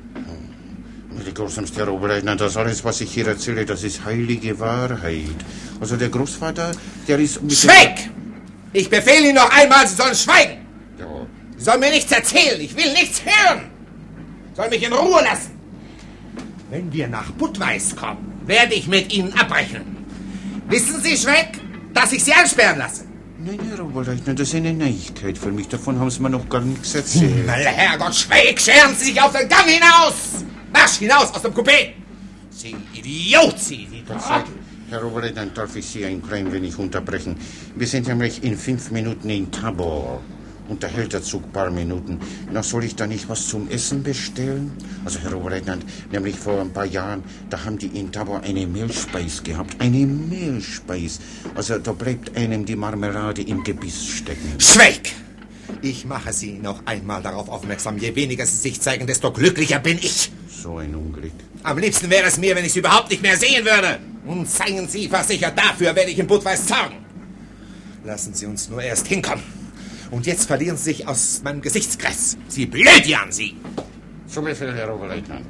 Der großartigste Herr Oberleutnant, das alles, was ich hier erzähle, das ist heilige Wahrheit. Also der Großvater, der ist... Mit Schweig! Ich befehle Ihnen noch einmal, Sie sollen schweigen. Ja. Sie sollen mir nichts erzählen, ich will nichts hören. Sie sollen mich in Ruhe lassen. Wenn wir nach Budweis kommen, werde ich mit Ihnen abbrechen. Wissen Sie, Schweig, dass ich Sie einsperren lasse? Nein, Herr Oberleutnant, das ist eine Neuigkeit für mich. Davon haben Sie mir noch gar nichts erzählt. Himmel, Herrgott, Schweig, scheren Sie sich auf den Gang hinaus! Marsch hinaus aus dem Coupé! Sie Idiot, Sie! Sie Trottel! Herr Oberleutnant, darf ich Sie ein klein wenig unterbrechen? Wir sind nämlich in fünf Minuten in Tabor. Und da hält der Zug ein paar Minuten. Na, soll ich da nicht was zum Essen bestellen? Also, Herr Oberleutnant, nämlich vor ein paar Jahren, da haben die in Tabor eine Mehlspeis gehabt. Eine Mehlspeis. Also, da bleibt einem die Marmelade im Gebiss stecken. Schweig! Ich mache Sie noch einmal darauf aufmerksam. Je weniger Sie sich zeigen, desto glücklicher bin ich. So ein Unglück. Am liebsten wäre es mir, wenn ich Sie überhaupt nicht mehr sehen würde. Und seien Sie versichert, dafür werde ich in Budweis sorgen. Lassen Sie uns nur erst hinkommen. Und jetzt verlieren Sie sich aus meinem Gesichtskreis. Sie Blödjan, Sie! Zum Befehl, Herr Oberleutnant.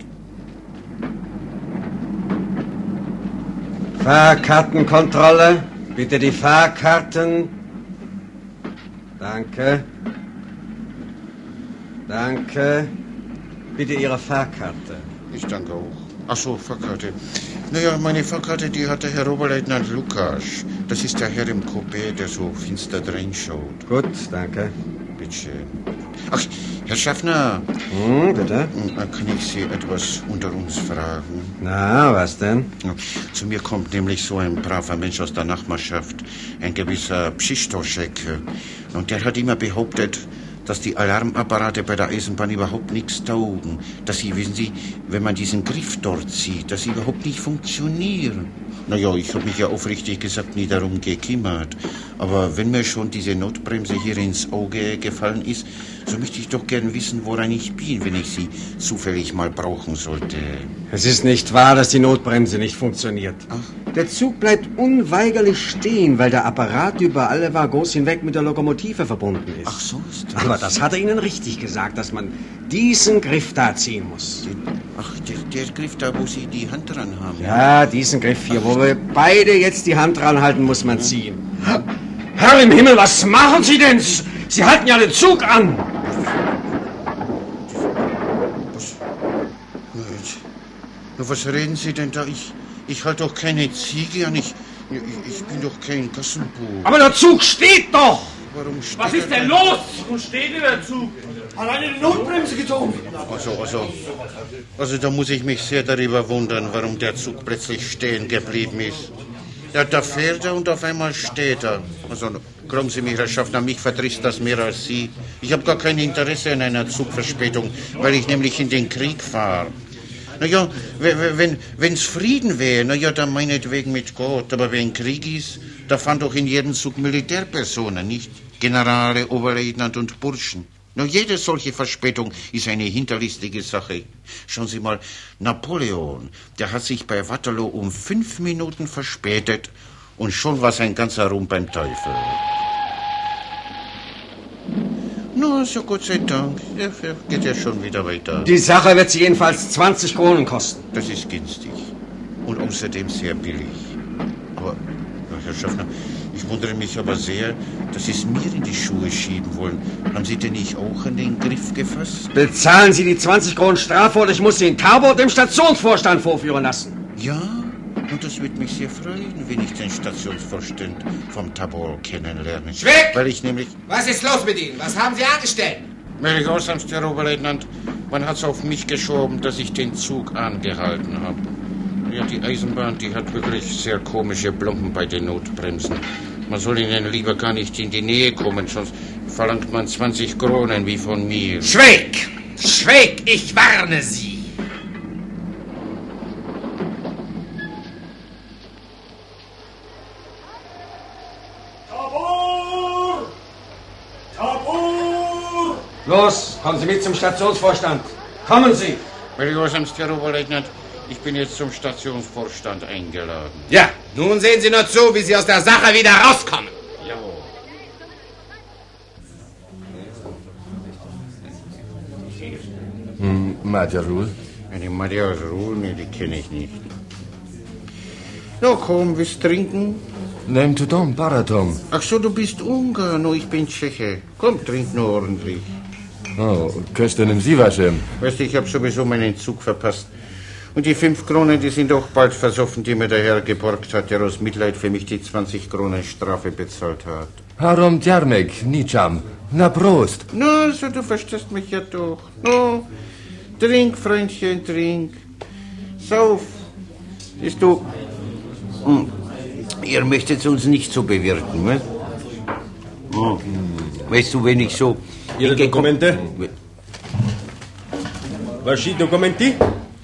Fahrkartenkontrolle. Bitte die Fahrkarten. Danke. Danke. Bitte Ihre Fahrkarte. Ich danke auch. Ach so, Fahrkarte. Naja, meine Fahrkarte, die hat der Herr Oberleutnant Lukas. Das ist der Herr im Coupé, der so finster reinschaut. Gut, danke. Bitteschön. Ach, Herr Schaffner. Hm, bitte? Kann ich Sie etwas unter uns fragen? Na, was denn? Ja, zu mir kommt nämlich so ein braver Mensch aus der Nachbarschaft, ein gewisser Pschistoschek. Und der hat immer behauptet, dass die Alarmapparate bei der Eisenbahn überhaupt nichts taugen. Dass sie, wissen Sie, wenn man diesen Griff dort zieht, dass sie überhaupt nicht funktionieren. Naja, ich habe mich ja aufrichtig gesagt nie darum gekümmert. Aber wenn mir schon diese Notbremse hier ins Auge gefallen ist, so möchte ich doch gern wissen, woran ich bin, wenn ich sie zufällig mal brauchen sollte. Es ist nicht wahr, dass die Notbremse nicht funktioniert. Ach. Der Zug bleibt unweigerlich stehen, weil der Apparat über alle Waggons hinweg mit der Lokomotive verbunden ist. Ach, so ist das. Aber das hat er Ihnen richtig gesagt, dass man diesen Griff da ziehen muss. Ach, der, der Griff da, wo Sie die Hand dran haben. Ja, diesen Griff hier, wo wir beide jetzt die Hand dran halten, muss man ziehen. Herr im Himmel, was machen Sie denn? Sie halten ja den Zug an. Was? Na, was reden Sie denn da? Ich, ich halte doch keine Ziege an. Ich, ich, ich bin doch kein Gassenbuch. Aber der Zug steht doch. Warum steht Was ist denn los? Wo steht denn der Zug? Alleine die Notbremse gezogen. Also, also, also da muss ich mich sehr darüber wundern, warum der Zug plötzlich stehen geblieben ist. Ja, da fährt er und auf einmal steht er. Also, glauben Sie mir, Herr Schaffner, mich verdrießt das mehr als Sie. Ich habe gar kein Interesse an einer Zugverspätung, weil ich nämlich in den Krieg fahre. Naja, wenn wenn's Frieden wäre, naja, dann meinetwegen mit Gott. Aber wenn Krieg ist, da fahren doch in jedem Zug Militärpersonen, nicht? Generale, Oberleutnant und Burschen. Nur jede solche Verspätung ist eine hinterlistige Sache. Schauen Sie mal, Napoleon, der hat sich bei Waterloo um fünf Minuten verspätet und schon war sein ganzer Ruhm beim Teufel. Na, so Gott sei Dank, ja, geht ja schon wieder weiter. Die Sache wird Sie jedenfalls zwanzig Kronen kosten. Das ist günstig und außerdem sehr billig. Aber, Herr Schaffner, ich wundere mich aber sehr, dass Sie es mir in die Schuhe schieben wollen. Haben Sie denn nicht auch an den Griff gefasst? Bezahlen Sie die zwanzig Kronen Strafe oder ich muss Sie in Tabor dem Stationsvorstand vorführen lassen. Ja, und das wird mich sehr freuen, wenn ich den Stationsvorstand vom Tabor kennenlerne. Schweck! Weil ich nämlich... Was ist los mit Ihnen? Was haben Sie angestellt? Meine Gausamst, Herr Oberleutnant, man hat's auf mich geschoben, dass ich den Zug angehalten habe. Ja, die Eisenbahn, die hat wirklich sehr komische Plomben bei den Notbremsen. Man soll ihnen lieber gar nicht in die Nähe kommen, sonst verlangt man zwanzig Kronen wie von mir. Schweig! Schweig, ich warne Sie! Tabor! Tabor! Los, kommen Sie mit zum Stationsvorstand. Kommen Sie! Meine Gausamst, Herr Oberleutnant, ich bin jetzt zum Stationsvorstand eingeladen. Ja, nun sehen Sie nur zu, wie Sie aus der Sache wieder rauskommen. Jawohl. Hm, Madjarul? Eine Madjarul, nee, die kenne ich nicht. Na komm, willst trinken? Nem tudom, Baratom. Ach so, du bist Ungar, no, ich bin Tscheche. Komm, trink nur ordentlich. Oh, köszönöm szívesen. Weißt du, ich habe sowieso meinen Zug verpasst. Und die fünf Kronen, die sind auch bald versoffen, die mir der Herr geborgt hat, der aus Mitleid für mich die zwanzig Kronen Strafe bezahlt hat. Harom Djarmek, Nicham. Na Prost. Na, so, du verstehst mich ja doch. No, trink, Freundchen, trink. Sauf. Siehst du, hm, ihr möchtet uns nicht so bewirten, ne? Hm. Weißt du, wenn ich so... Ihre Dokumente? Ваши Dokumente?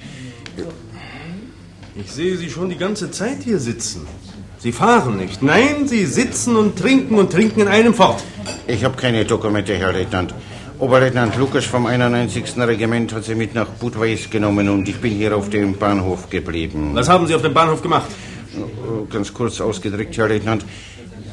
Ich sehe Sie schon die ganze Zeit hier sitzen. Sie fahren nicht. Nein, Sie sitzen und trinken und trinken in einem fort. Ich habe keine Dokumente, Herr Leutnant. Oberleutnant Lukas vom einundneunzigsten Regiment hat Sie mit nach Budweis genommen und ich bin hier auf dem Bahnhof geblieben. Was haben Sie auf dem Bahnhof gemacht? Ganz kurz ausgedrückt, Herr Leutnant.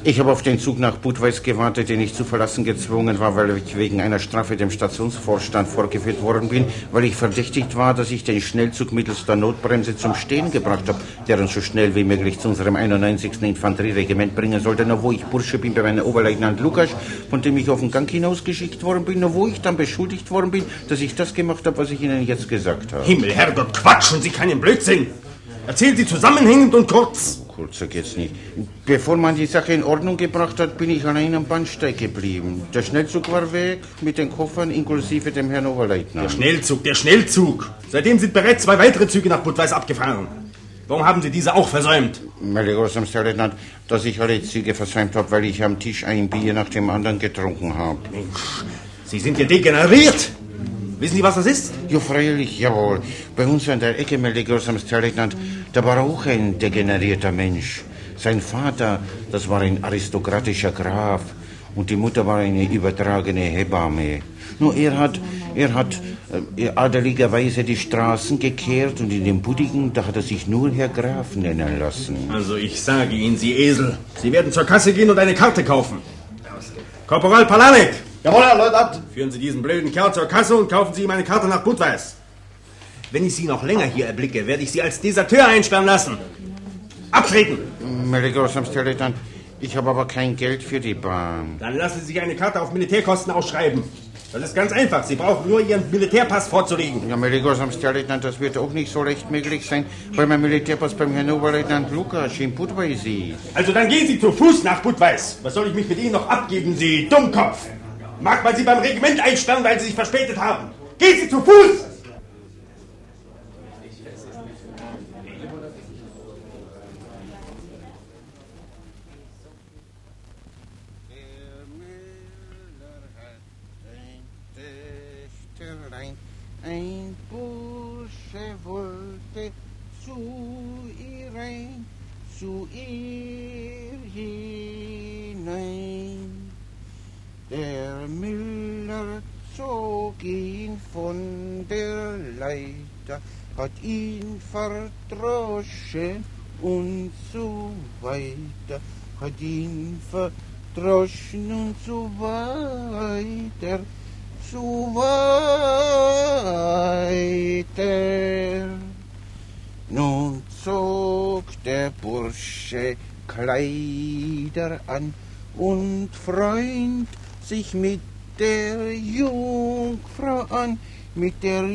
Ich habe auf den Zug nach Budweis gewartet, den ich zu verlassen gezwungen war, weil ich wegen einer Strafe dem Stationsvorstand vorgeführt worden bin, weil ich verdächtigt war, dass ich den Schnellzug mittels der Notbremse zum Stehen gebracht habe, der uns so schnell wie möglich zu unserem einundneunzigsten Infanterieregiment bringen sollte, nur wo ich Bursche bin bei meinem Oberleutnant Lukas, von dem ich auf den Gang hinausgeschickt worden bin, nur wo ich dann beschuldigt worden bin, dass ich das gemacht habe, was ich Ihnen jetzt gesagt habe. Himmel, Herrgott, quatschen Sie keinen Blödsinn! Erzählen Sie zusammenhängend und kurz. Kurzer geht's nicht. Bevor man die Sache in Ordnung gebracht hat, bin ich allein am Bahnsteig geblieben. Der Schnellzug war weg, mit den Koffern inklusive dem Herrn Oberleutnant. Der Schnellzug, der Schnellzug. Seitdem sind bereits zwei weitere Züge nach Budweis abgefahren. Warum haben Sie diese auch versäumt? Meine großem Herr Leutnant, dass ich alle Züge versäumt habe, weil ich am Tisch ein Bier nach dem anderen getrunken habe. Mensch, Sie sind ja degeneriert. Wissen Sie, was das ist? Ja, freilich, jawohl. Bei uns an der Ecke, meine großem Herr Leutnant, da war auch ein degenerierter Mensch. Sein Vater, das war ein aristokratischer Graf. Und die Mutter war eine übertragene Hebamme. Nur er hat, er hat äh, adeligerweise die Straßen gekehrt und in dem Buddigen, da hat er sich nur Herr Graf nennen lassen. Also ich sage Ihnen, Sie Esel, Sie werden zur Kasse gehen und eine Karte kaufen. Korporal Palanek! Jawohl, Herr Leutnant! Führen Sie diesen blöden Kerl zur Kasse und kaufen Sie ihm eine Karte nach Budweis. Wenn ich Sie noch länger hier erblicke, werde ich Sie als Deserteur einsperren lassen. Abtreten! Meine großem Herr Leutnant, ich habe aber kein Geld für die Bahn. Dann lassen Sie sich eine Karte auf Militärkosten ausschreiben. Das ist ganz einfach. Sie brauchen nur Ihren Militärpass vorzulegen. Ja, meine großem Herr Leutnant, das wird auch nicht so leicht möglich sein, weil mein Militärpass beim Herrn Oberleutnant Lukas in Budweis ist. Also dann gehen Sie zu Fuß nach Budweis. Was soll ich mich mit Ihnen noch abgeben, Sie Dummkopf? Mag man Sie beim Regiment einsperren, weil Sie sich verspätet haben. Gehen Sie zu Fuß! Ein Bursche wollte zu ihr rein, zu ihr hinein. Der Müller zog ihn von der Leiter, hat ihn verdroschen und so weiter, hat ihn verdroschen und so weiter. So weiter. Nun zog der Bursche Kleider an und freund sich mit der Jungfrau an, mit der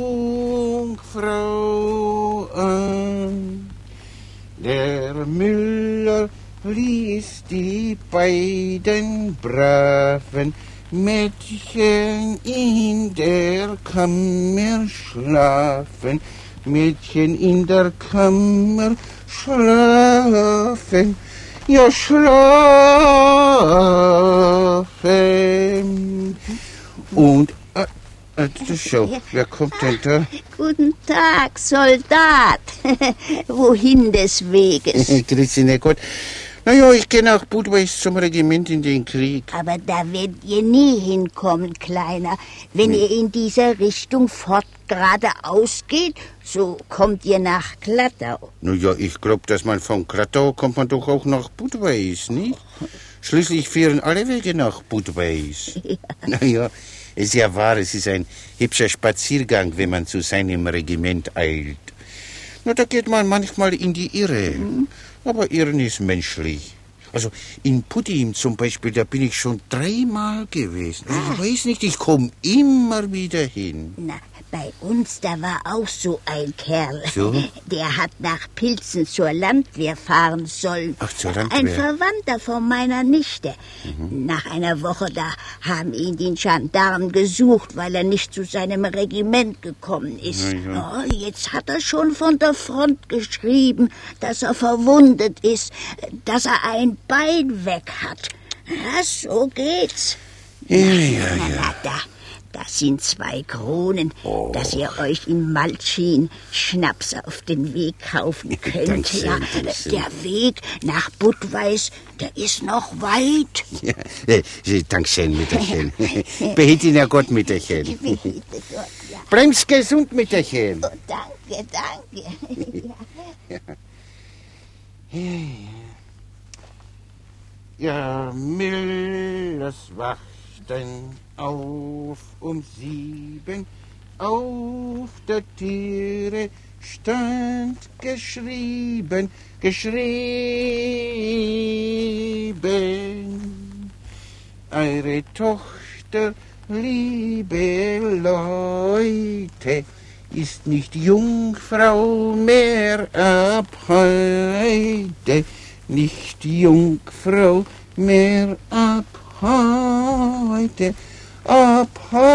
Jungfrau an. Der Müller ließ die beiden braven Mädchen in der Kammer schlafen, Mädchen in der Kammer schlafen, ja schlafen. Und, äh, äh, schau, wer kommt denn da? Guten Tag, Soldat. Wohin des Weges? Grüß Sie, Gott. Na ja, ich gehe nach Budweis zum Regiment in den Krieg. Aber da werdet ihr nie hinkommen, Kleiner. Wenn ihr in dieser Richtung fort geradeaus geht, so kommt ihr nach Glattau. Na ja, ich glaube, dass man von Glattau kommt man doch auch nach Budweis, nicht? Schließlich führen alle Wege nach Budweis. Ja. Na ja, ist ja wahr, es ist ein hübscher Spaziergang, wenn man zu seinem Regiment eilt. Na, da geht man manchmal in die Irre. Mhm. Aber Irren ist menschlich. Also in Pudim zum Beispiel, da bin ich schon dreimal gewesen. Ich weiß nicht, ich komme immer wieder hin. Na, bei uns, da war auch so ein Kerl. So? Der hat nach Pilzen zur Landwehr fahren sollen. Ach, zur Landwehr? Ein Verwandter von meiner Nichte. Mhm. Nach einer Woche, da haben ihn die Gendarmen gesucht, weil er nicht zu seinem Regiment gekommen ist. Ja. Oh, jetzt hat er schon von der Front geschrieben, dass er verwundet ist, dass er ein Bein weg hat. Ja, so geht's. Ja, ja, na, ja. Na, da, das sind zwei Kronen, Oh. dass ihr euch in Malchin Schnaps auf den Weg kaufen könnt. Dankeschön, Ja, dankeschön. der Weg nach Budweis, der ist noch weit. Ja, äh, Dankeschön, Mütterchen. Behüt ihn ja Gott, Mütterchen. Behüte Gott, ja. Bleib's gesund, Mütterchen. Oh, danke, danke. Ja. Ja. Ja, ja. Ja, Müllers wachten auf um sieben, auf der Türe stand geschrieben, geschrieben. Eure Tochter, liebe Leute, ist nicht Jungfrau mehr ab heute, nicht Jungfrau mehr ab heute, ab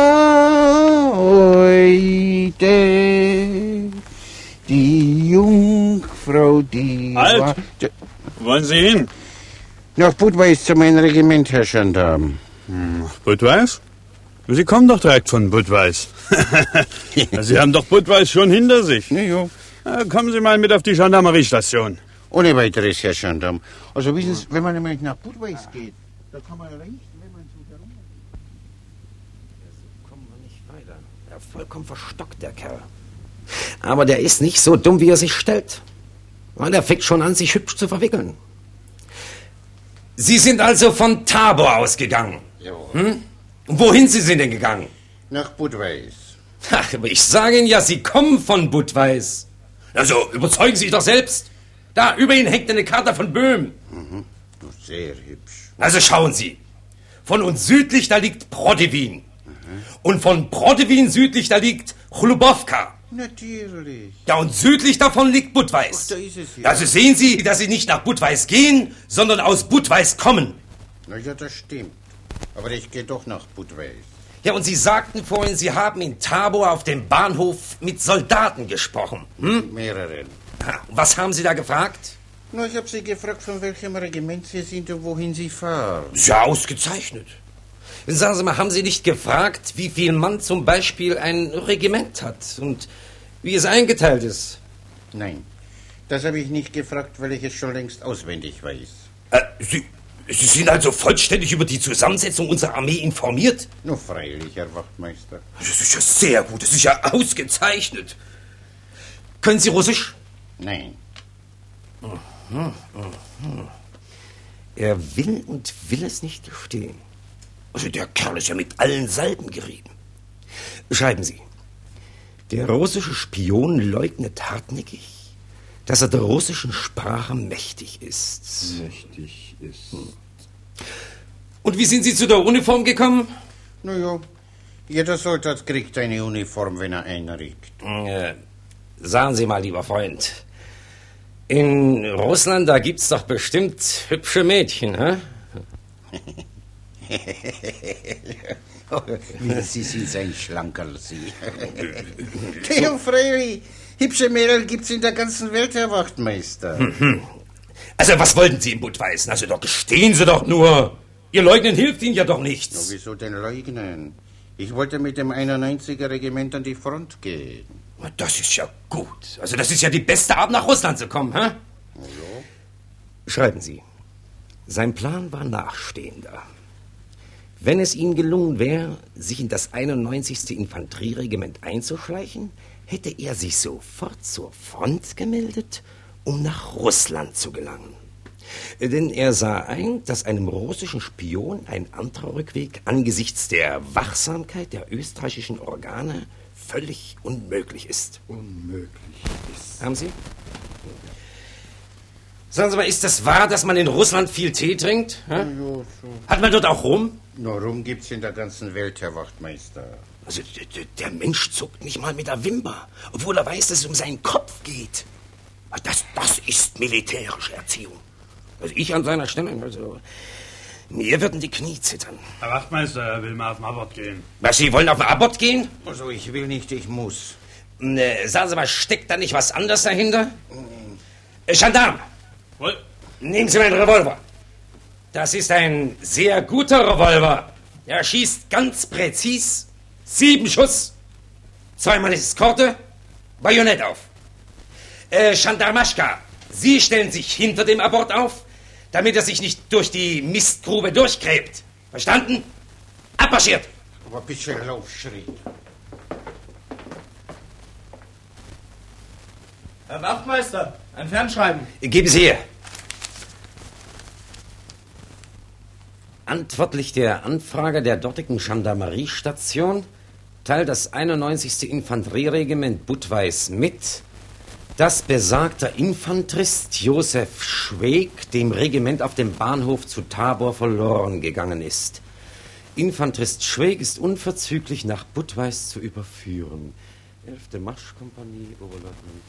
heute. Die Jungfrau, die Halt! war... Wo wollen Sie hin? Nach Budweis zu meinem Regiment, Herr Gendarm. Hm, Budweis? Sie kommen doch direkt von Budweis. Sie haben doch Budweis schon hinter sich. Na ja. Na, kommen Sie mal mit auf die Gendarmeriestation. Ohne weiteres, Herr Gendarm. Also wissen Sie, wenn man nämlich nach Budweis geht, da kann man rechts, wenn man so herum... So kommen wir nicht weiter. Ja, vollkommen verstockt, der Kerl. Aber der ist nicht so dumm, wie er sich stellt. Und er fängt schon an, sich hübsch zu verwickeln. Sie sind also von Tabor ausgegangen? Ja. Hm? Wohin Sie sind denn gegangen? Nach Budweis. Ach, aber ich sage Ihnen ja, Sie kommen von Budweis. Also, überzeugen Sie sich doch selbst. Da, über Ihnen hängt eine Karte von Böhm. Mhm. Sehr hübsch. Also schauen Sie. Von uns südlich, da liegt Prodewin. Mhm. Und von Prodewin südlich, da liegt Chlubowka. Natürlich. Ja, und südlich davon liegt Budweis. Ach, da ist es ja. Also sehen Sie, dass Sie nicht nach Budweis gehen, sondern aus Budweis kommen. Na ja, das stimmt. Aber ich gehe doch nach Budweis. Ja, und Sie sagten vorhin, Sie haben in Tabor auf dem Bahnhof mit Soldaten gesprochen. Hm? Mehreren. Was haben Sie da gefragt? Na, ich habe Sie gefragt, von welchem Regiment Sie sind und wohin Sie fahren. Ja, ausgezeichnet. Sagen Sie mal, haben Sie nicht gefragt, wie viel Mann zum Beispiel ein Regiment hat und wie es eingeteilt ist? Nein, das habe ich nicht gefragt, weil ich es schon längst auswendig weiß. Äh, Sie, Sie sind also vollständig über die Zusammensetzung unserer Armee informiert? Nur freilich, Herr Wachtmeister. Das ist ja sehr gut, das ist ja ausgezeichnet. Können Sie Russisch? Nein. Mhm, mhm. Er will und will es nicht gestehen. Also der Kerl ist ja mit allen Salben gerieben. Schreiben Sie. Der russische Spion leugnet hartnäckig, dass er der russischen Sprache mächtig ist. Mächtig ist. Hm. Und wie sind Sie zu der Uniform gekommen? Na ja, jeder Soldat kriegt eine Uniform, wenn er einrückt. Äh, sagen Sie mal, lieber Freund. In Russland, da gibt's doch bestimmt hübsche Mädchen, hä? Sie sind ein schlanker Sie. Theo Freiri, hübsche Mädel gibt's in der ganzen Welt, Herr Wachtmeister. Mhm. Also, was wollten Sie in Budweis? Also, doch gestehen Sie doch nur. Ihr Leugnen hilft Ihnen ja doch nichts. Na, wieso denn leugnen? Ich wollte mit dem einundneunziger Regiment an die Front gehen. Das ist ja gut. Also, das ist ja die beste Art, nach Russland zu kommen, hä? Ja. Schreiben Sie. Sein Plan war nachstehender. Wenn es ihm gelungen wäre, sich in das einundneunzigste Infanterieregiment einzuschleichen, hätte er sich sofort zur Front gemeldet, um nach Russland zu gelangen. Denn er sah ein, dass einem russischen Spion ein anderer Rückweg angesichts der Wachsamkeit der österreichischen Organe völlig unmöglich ist. Unmöglich ist. Haben Sie? Sagen Sie mal, ist das wahr, dass man in Russland viel Tee trinkt? Ja, so. Hat man dort auch Rum? Nur Rum gibt's in der ganzen Welt, Herr Wachtmeister. Also der, der Mensch zuckt nicht mal mit der Wimper, obwohl er weiß, dass es um seinen Kopf geht. Das, das ist militärische Erziehung. Also ich an seiner Stelle, also mir würden die Knie zittern. Herr Wachtmeister, er will mal auf den Abort gehen. Was, Sie wollen auf den Abort gehen? Also ich will nicht, ich muss. Ne, sagen Sie mal, steckt da nicht was anderes dahinter? Äh, Gendarm! Wohl. Nehmen Sie meinen Revolver. Das ist ein sehr guter Revolver. Er schießt ganz präzis. Sieben Schuss. Zweimal Eskorte. Bajonett auf. Äh, Gendarmaschka, Sie stellen sich hinter dem Abort auf, damit er sich nicht durch die Mistgrube durchgräbt. Verstanden? Abmarschiert. Aber bitte Laufschritt. Herr Wachtmeister, ein Fernschreiben. Geben Sie her. Antwortlich der Anfrage der dortigen Gendarmeriestation teilt das einundneunzigste Infanterieregiment Budweis mit, dass besagter Infanterist Josef Schweig dem Regiment auf dem Bahnhof zu Tabor verloren gegangen ist. Infanterist Schweig ist unverzüglich nach Budweis zu überführen. elfte Marschkompanie, Oberleutnant.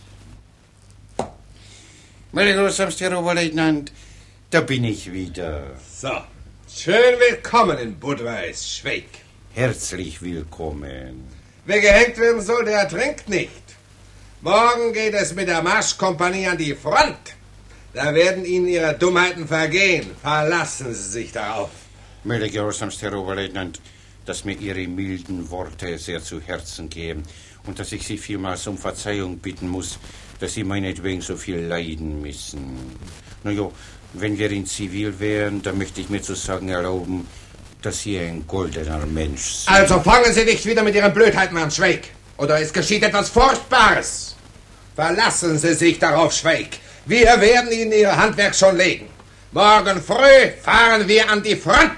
Meine grausamste Herr Oberleutnant, da bin ich wieder. So, schön willkommen in Budweis, Schweig. Herzlich willkommen. Wer gehängt werden soll, der ertrinkt nicht. Morgen geht es mit der Marschkompanie an die Front. Da werden Ihnen Ihre Dummheiten vergehen. Verlassen Sie sich darauf. Meine grausamste Herr Oberleutnant, dass mir Ihre milden Worte sehr zu Herzen gehen und dass ich Sie vielmals um Verzeihung bitten muss, dass Sie meinetwegen so viel leiden müssen. Na ja, wenn wir in Zivil wären, dann möchte ich mir zu sagen erlauben, dass Sie ein goldener Mensch sind. Also fangen Sie nicht wieder mit Ihren Blödheiten an, Schweig. Oder es geschieht etwas Furchtbares. Verlassen Sie sich darauf, Schweig. Wir werden Ihnen Ihr Handwerk schon legen. Morgen früh fahren wir an die Front.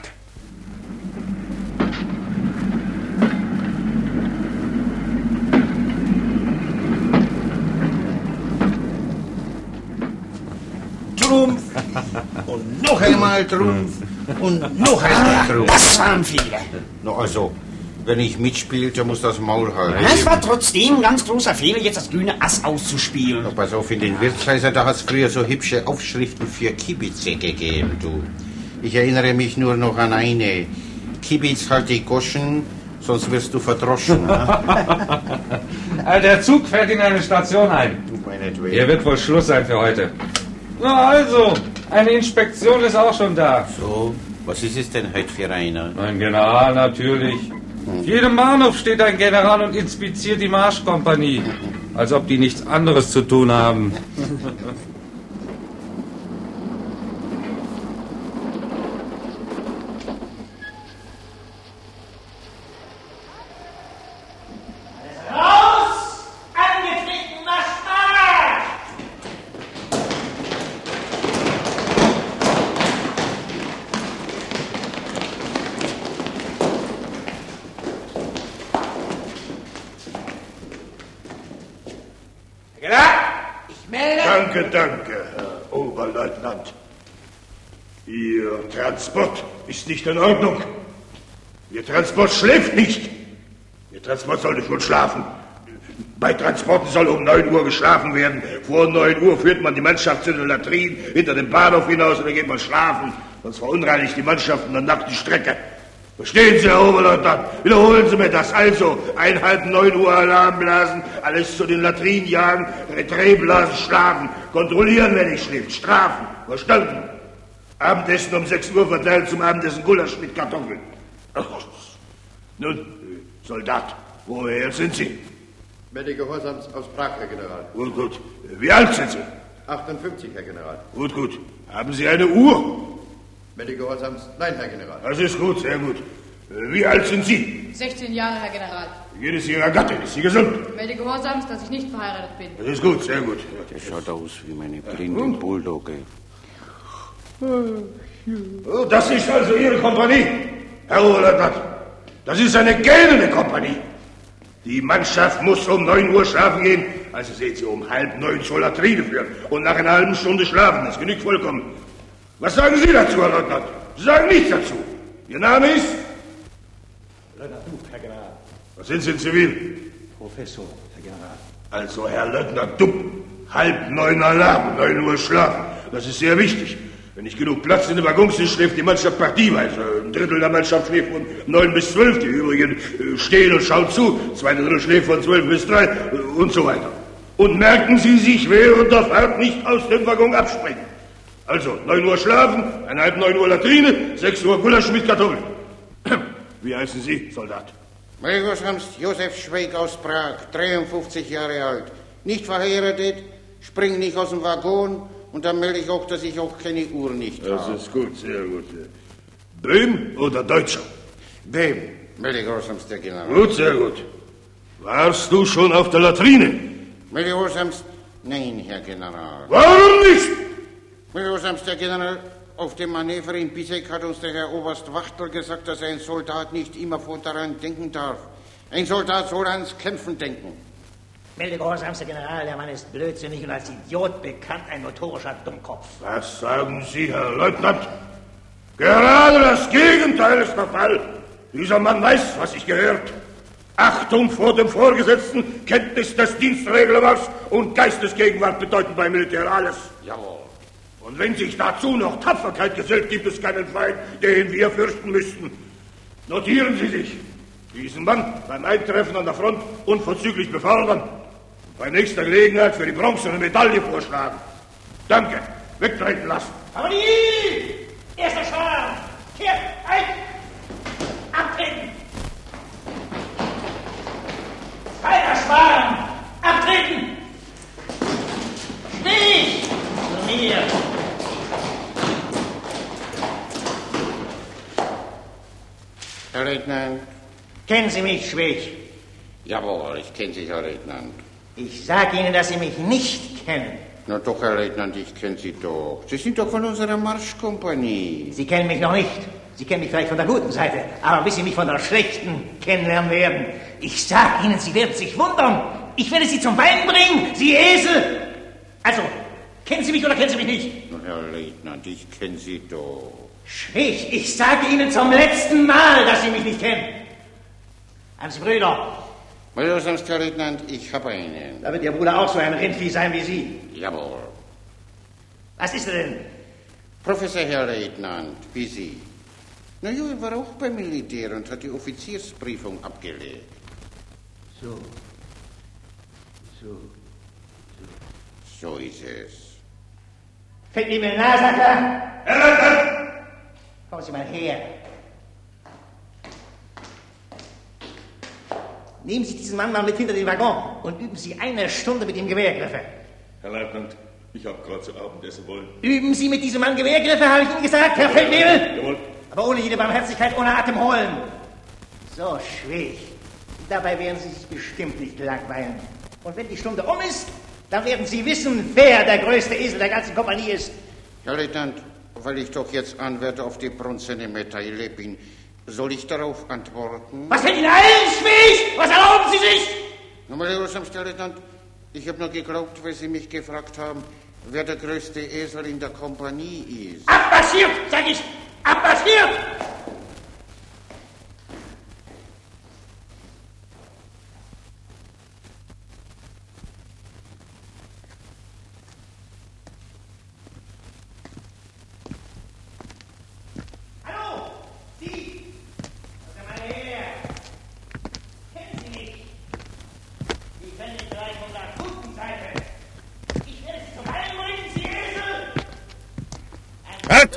Trumpf und noch einmal Trumpf und noch einmal Trumpf. Das waren viele. Na also, wenn ich mitspielte, muss das Maul halten. Es war trotzdem ein ganz großer Fehler, jetzt das grüne Ass auszuspielen. Na, pass auf, in den Wirtshäusern, da hat es früher so hübsche Aufschriften für Kibitze gegeben, du. Ich erinnere mich nur noch an eine. Kibitz halt die Goschen, sonst wirst du verdroschen. Der Zug fährt in eine Station ein. Hier wird wohl Schluss sein für heute. Na also, eine Inspektion ist auch schon da. So, was ist es denn heute für einer? Ein General natürlich. Auf jedem Bahnhof steht ein General und inspiziert die Marschkompanie. Als ob die nichts anderes zu tun haben. Raus! Angetreten, Marsch, Marsch! Ich melde... Danke, danke, Herr Oberleutnant. Ihr Transport ist nicht in Ordnung. Ihr Transport schläft nicht. Ihr Transport sollte schon schlafen. Bei Transporten soll um neun Uhr geschlafen werden. Vor neun Uhr führt man die Mannschaft zu den Latrinen hinter dem Bahnhof hinaus und dann geht man schlafen. Sonst verunreinigt die Mannschaft in der Nacht die Strecke. Verstehen Sie, Herr Oberleutnant? Wiederholen Sie mir das. Also, einhalb neun Uhr Alarm blasen, alles zu den Latrinen jagen, Reträtblasen schlafen, kontrollieren, wer nicht schläft, strafen. Verstanden? Abendessen um sechs Uhr verteilt zum Abendessen Gulasch mit Kartoffeln. Ach, nun, Soldat, woher sind Sie? Werde Gehorsams aus Prag, Herr General. Gut, gut. Wie alt sind Sie? achtundfünfzig, Herr General. Gut, gut. Haben Sie eine Uhr? Werde Gehorsams... Nein, Herr General. Das ist gut, sehr gut. Wie alt sind Sie? sechzehn Jahre, Herr General. Wie geht es Ihrer Gattin? Ist sie gesund? Melde Gehorsams, dass ich nicht verheiratet bin. Das ist gut, sehr gut. Der schaut aus wie meine blinde Bulldogge. Oh, das ist also Ihre Kompanie, Herr Oberleutnant. Das ist eine gähnende Kompanie. Die Mannschaft muss um neun Uhr schlafen gehen, also sehen Sie um halb neun zur Latrine führen und nach einer halben Stunde schlafen. Das genügt vollkommen. Was sagen Sie dazu, Herr Leutnant? Sie sagen nichts dazu. Ihr Name ist? Leutnant Duck, Herr General. Was sind Sie in Zivil? Professor, Herr General. Also, Herr Leutnant Duck, halb neun Alarm, neun Uhr schlafen. Das ist sehr wichtig. Wenn nicht genug Platz in den Waggons ist, schläft die Mannschaft partieweise. Ein Drittel der Mannschaft schläft von neun bis zwölf, die übrigen stehen und schauen zu. Zwei Drittel schläft von zwölf bis drei und so weiter. Und merken Sie sich während der Fahrt nicht aus dem Waggon abspringen. Also, neun Uhr schlafen, eineinhalb neun Uhr Latrine, sechs Uhr Gulasch mit Kartoffeln. Wie heißen Sie, Soldat? Mein Gehorsams Josef Schweig aus Prag, dreiundfünfzig Jahre alt. Nicht verheiratet, spring nicht aus dem Waggon. Und dann melde ich auch, dass ich auch keine Uhr nicht habe. Das ist gut, sehr gut. Böhm oder Deutscher? Böhm, melde Gehorsams der General. Gut, sehr gut. Warst du schon auf der Latrine? Melde Gehorsams, nein, Herr General. Warum nicht? Melde Gehorsams der General, Auf dem Manöver in Bissek hat uns der Herr Oberst Wachtel gesagt, dass ein Soldat nicht immerfort daran denken darf. Ein Soldat soll ans Kämpfen denken. Melde gehorsamster General, der Mann ist blödsinnig und als Idiot bekannt, ein notorischer Dummkopf. Was sagen Sie, Herr Leutnant? Gerade das Gegenteil ist der Fall. Dieser Mann weiß, was sich gehört. Achtung vor dem Vorgesetzten, Kenntnis des Dienstreglements und Geistesgegenwart bedeuten beim Militär alles. Jawohl. Und wenn sich dazu noch Tapferkeit gesellt, gibt es keinen Feind, den wir fürchten müssten. Notieren Sie sich. Diesen Mann beim Eintreffen an der Front unverzüglich befördern und bei nächster Gelegenheit für die bronzene Medaille vorschlagen. Danke. Wegtreten lassen. Aber die! Erster Schwarm! Kehrt ein! Abtreten! Zweiter Schwarm! Abtreten! Stich! Zu mir! Herr Leutnant. Kennen Sie mich, Schweg? Jawohl, ich kenne Sie, Herr Leutnant. Ich sage Ihnen, dass Sie mich nicht kennen. Na doch, Herr Leutnant, ich kenne Sie doch. Sie sind doch von unserer Marschkompanie. Sie kennen mich noch nicht. Sie kennen mich vielleicht von der guten Seite, aber bis Sie mich von der schlechten kennenlernen werden. Ich sage Ihnen, Sie werden sich wundern. Ich werde Sie zum Weinen bringen, Sie Esel. Also, kennen Sie mich oder kennen Sie mich nicht? Na, Herr Leutnant, ich kenne Sie doch. Schweg, ich sage Ihnen zum letzten Mal, dass Sie mich nicht kennen. Haben Sie Brüder? Major Herr Leutnant, ich habe einen. Da wird Ihr Bruder auch so ein Rindvieh sein wie Sie. Jawohl. Was ist er denn? Professor Herr Leutnant, wie Sie. Na ja, er war auch beim Militär und hat die Offiziersprüfung abgelegt. So. So. So. So ist es. Fällt Ihnen in den Nasacker? Herr Leutnant! Kommen Sie mal her. Nehmen Sie diesen Mann mal mit hinter den Waggon und üben Sie eine Stunde mit ihm Gewehrgriffe. Herr Leutnant, ich habe gerade zu Abend essen wollen. Üben Sie mit diesem Mann Gewehrgriffe, habe ich Ihnen gesagt, Herr Feldwebel? Jawohl. Aber ohne jede Barmherzigkeit, ohne Atem holen. So, Schweg. Dabei werden Sie sich bestimmt nicht langweilen. Und wenn die Stunde um ist, dann werden Sie wissen, wer der größte Esel der ganzen Kompanie ist. Herr Leutnant, weil ich doch jetzt Anwärter auf die bronzene Medaille bin, soll ich darauf antworten? Was fällt Ihnen ein, Schweg? Was erlauben Sie sich? Na, mein Herr Leutnant, ich habe nur geglaubt, weil Sie mich gefragt haben, wer der größte Esel in der Kompanie ist. Abmarschiert, sag ich! Abmarschiert! Hallo! Sie! Kommt mal her! Kennen Sie mich? Ich bin nicht gleich von der guten Seite. Ich werde Sie zum Heim bringen, Sie Esel! Halt!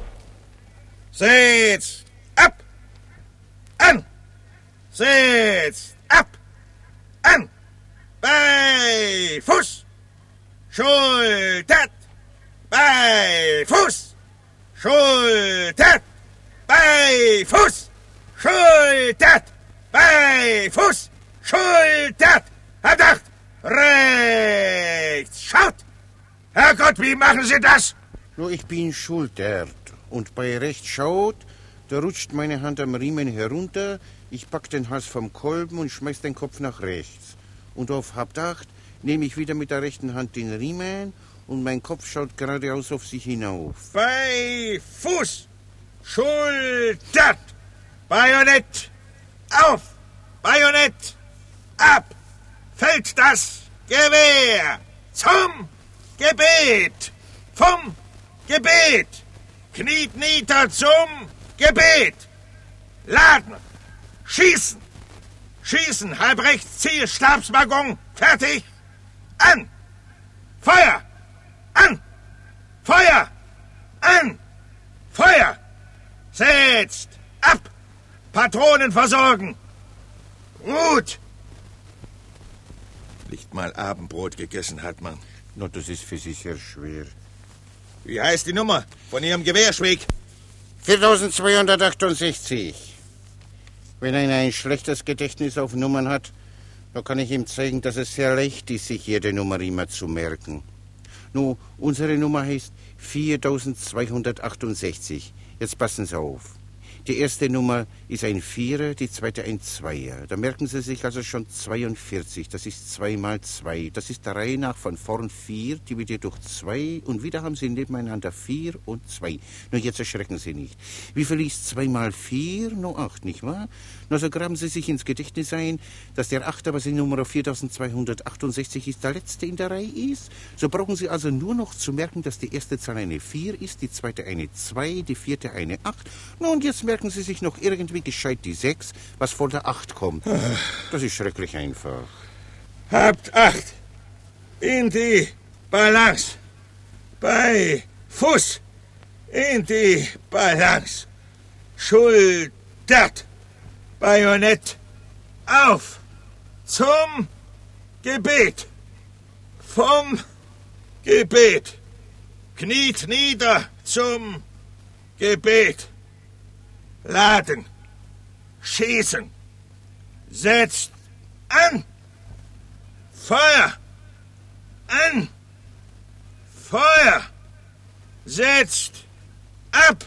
Sitz! Ab! An! Sitz! Ab! An! Bei Fuß! Schultert! Bei Fuß! Schultert! Bei Fuß! Schultert! Bei Fuß! Schultert! Verdacht! Rechts! Schaut! Herrgott, wie machen Sie das? Nur ich bin schultert. Und bei rechts schaut, da rutscht meine Hand am Riemen herunter, ich pack den Hals vom Kolben und schmeiß den Kopf nach rechts. Und auf Hauptacht nehme ich wieder mit der rechten Hand den Riemen und mein Kopf schaut geradeaus auf sich hinauf. Bei Fuß, schultert, Bajonett, auf, Bajonett, ab, fällt das Gewehr, zum Gebet, vom Gebet. Kniet nieder zum Gebet. Laden. Schießen. Schießen. Halb rechts Ziel. Stabswaggon. Fertig. An. Feuer. An. Feuer. An. Feuer. Setzt. Ab. Patronen versorgen. Gut. Nicht mal Abendbrot gegessen hat man. Na, das ist für Sie sehr schwer. Wie heißt die Nummer von Ihrem Gewehrschweg? viertausendzweihundertachtundsechzig. Wenn einer ein schlechtes Gedächtnis auf Nummern hat, dann kann ich ihm zeigen, dass es sehr leicht ist, sich jede Nummer immer zu merken. Nun, unsere Nummer heißt vierzweihundertachtundsechzig. Jetzt passen Sie auf. Die erste Nummer ist ein Vierer, die zweite ein Zweier. Da merken Sie sich also schon zweiundvierzig. Das ist zwei mal zwei. Das ist der Reihe nach von vorn vier, dividiert durch zwei. Und wieder haben Sie nebeneinander vier und zwei. Nur jetzt erschrecken Sie nicht. Wie viel ist zwei mal vier? Nur acht, nicht wahr? Nur so graben Sie sich ins Gedächtnis ein, dass der Achter, was in Nummer vierzweihundertachtundsechzig ist, der letzte in der Reihe ist. So brauchen Sie also nur noch zu merken, dass die erste Zahl eine vier ist, die zweite eine zwei, die vierte eine acht. Na, und jetzt merken Sie sich noch irgendwie gescheit die sechs, was vor der acht kommt. Das ist schrecklich einfach. Habt Acht! In die Balance! Bei Fuß! In die Balance! Schultert! Bajonett! Auf! Zum Gebet! Vom Gebet! Kniet nieder zum Gebet! Laden! Schießen! Setzt an! Feuer! An! Feuer! Setzt ab!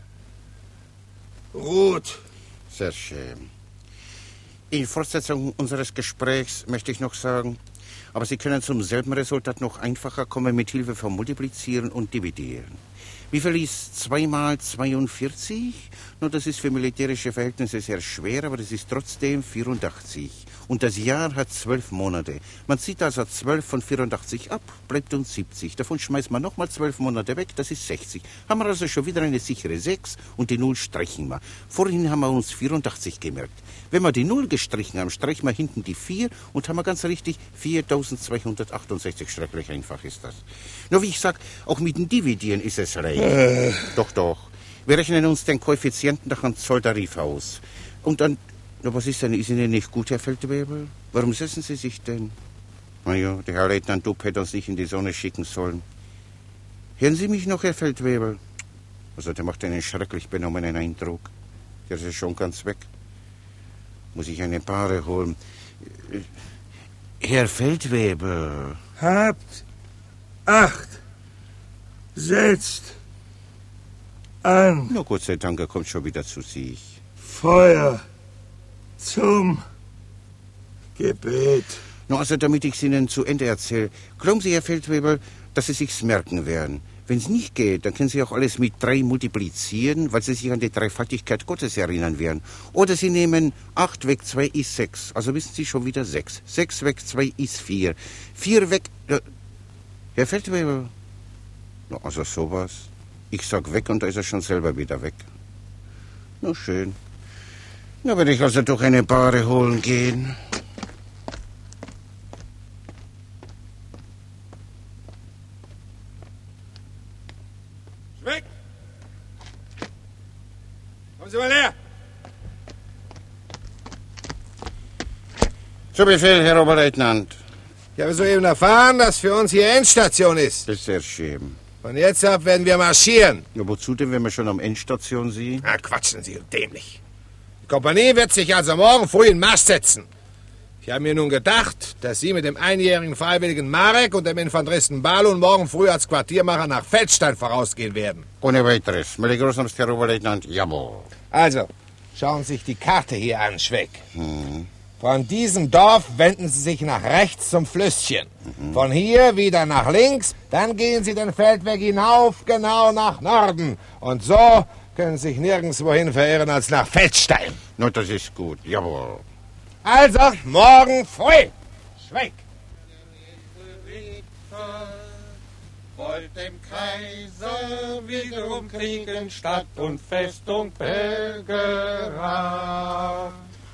Ruht! Sehr schön. In Fortsetzung unseres Gesprächs möchte ich noch sagen, aber Sie können zum selben Resultat noch einfacher kommen mit Hilfe von Multiplizieren und Dividieren. Wie viel ist zwei mal zweiundvierzig? Nun, das ist für militärische Verhältnisse sehr schwer, aber das ist trotzdem vierundachtzig. Und das Jahr hat zwölf Monate. Man zieht also zwölf von vierundachtzig ab, bleibt uns siebzig. Davon schmeißt man nochmal zwölf Monate weg, das ist sechzig. Haben wir also schon wieder eine sichere sechs und die Null streichen wir. Vorhin haben wir uns vierundachtzig gemerkt. Wenn wir die Null gestrichen haben, streichen wir hinten die vier und haben wir ganz richtig vierzweihundertachtundsechzig. Schrecklich einfach ist das. Nur wie ich sag, auch mit dem Dividieren ist es leicht. Äh. Doch, doch. Wir rechnen uns den Koeffizienten nach einem Zolltarif aus. Und dann, na, was ist denn, ist Ihnen nicht gut, Herr Feldwebel? Warum setzen Sie sich denn? Na ja, der Herr Leutnant Dupp hätte uns nicht in die Sonne schicken sollen. Hören Sie mich noch, Herr Feldwebel? Also, der macht einen schrecklich benommenen Eindruck. Der ist ja schon ganz weg. Muss ich eine Paare holen. Herr Feldwebel. Habt Acht! Setzt an! Na, Gott sei Dank, er kommt schon wieder zu sich. Feuer zum Gebet. Na, also, damit ich es Ihnen zu Ende erzähle, glauben Sie, Herr Feldwebel, dass Sie sich's merken werden. Wenn es nicht geht, dann können Sie auch alles mit drei multiplizieren, weil Sie sich an die Dreifaltigkeit Gottes erinnern werden. Oder Sie nehmen acht weg zwei ist sechs. Also wissen Sie schon wieder sechs. sechs weg zwei ist vier. vier weg... Äh, Herr Feldwebel... Na, also sowas. Ich sag weg und da ist er schon selber wieder weg. Na schön. Na, werde ich also doch eine Bahre holen gehen. Weg! Kommen Sie mal her! Zu Befehl, Herr Oberleutnant. Ich habe soeben erfahren, dass für uns hier Endstation ist. Das ist sehr schön. Von jetzt ab werden wir marschieren. Ja, wozu denn, wenn wir schon am Endstation sind? Na, quatschen Sie, dämlich. Die Kompanie wird sich also morgen früh in Marsch setzen. Ich habe mir nun gedacht, dass Sie mit dem einjährigen Freiwilligen Marek und dem Infanteristen Balun morgen früh als Quartiermacher nach Feldstein vorausgehen werden. Ohne weiteres. Meine Großamst, Herr Oberleutnant, jawohl. Also, schauen Sie sich die Karte hier an, Schweck. Hm. Von diesem Dorf wenden Sie sich nach rechts zum Flüsschen. Mhm. Von hier wieder nach links, dann gehen Sie den Feldweg hinauf, genau nach Norden. Und so können Sie sich nirgendwohin verirren als nach Feldstein. Na, das ist gut, jawohl. Also, morgen früh. Schweck. Wollt dem Kaiser wiederum kriegen Stadt und Festung Belgrad.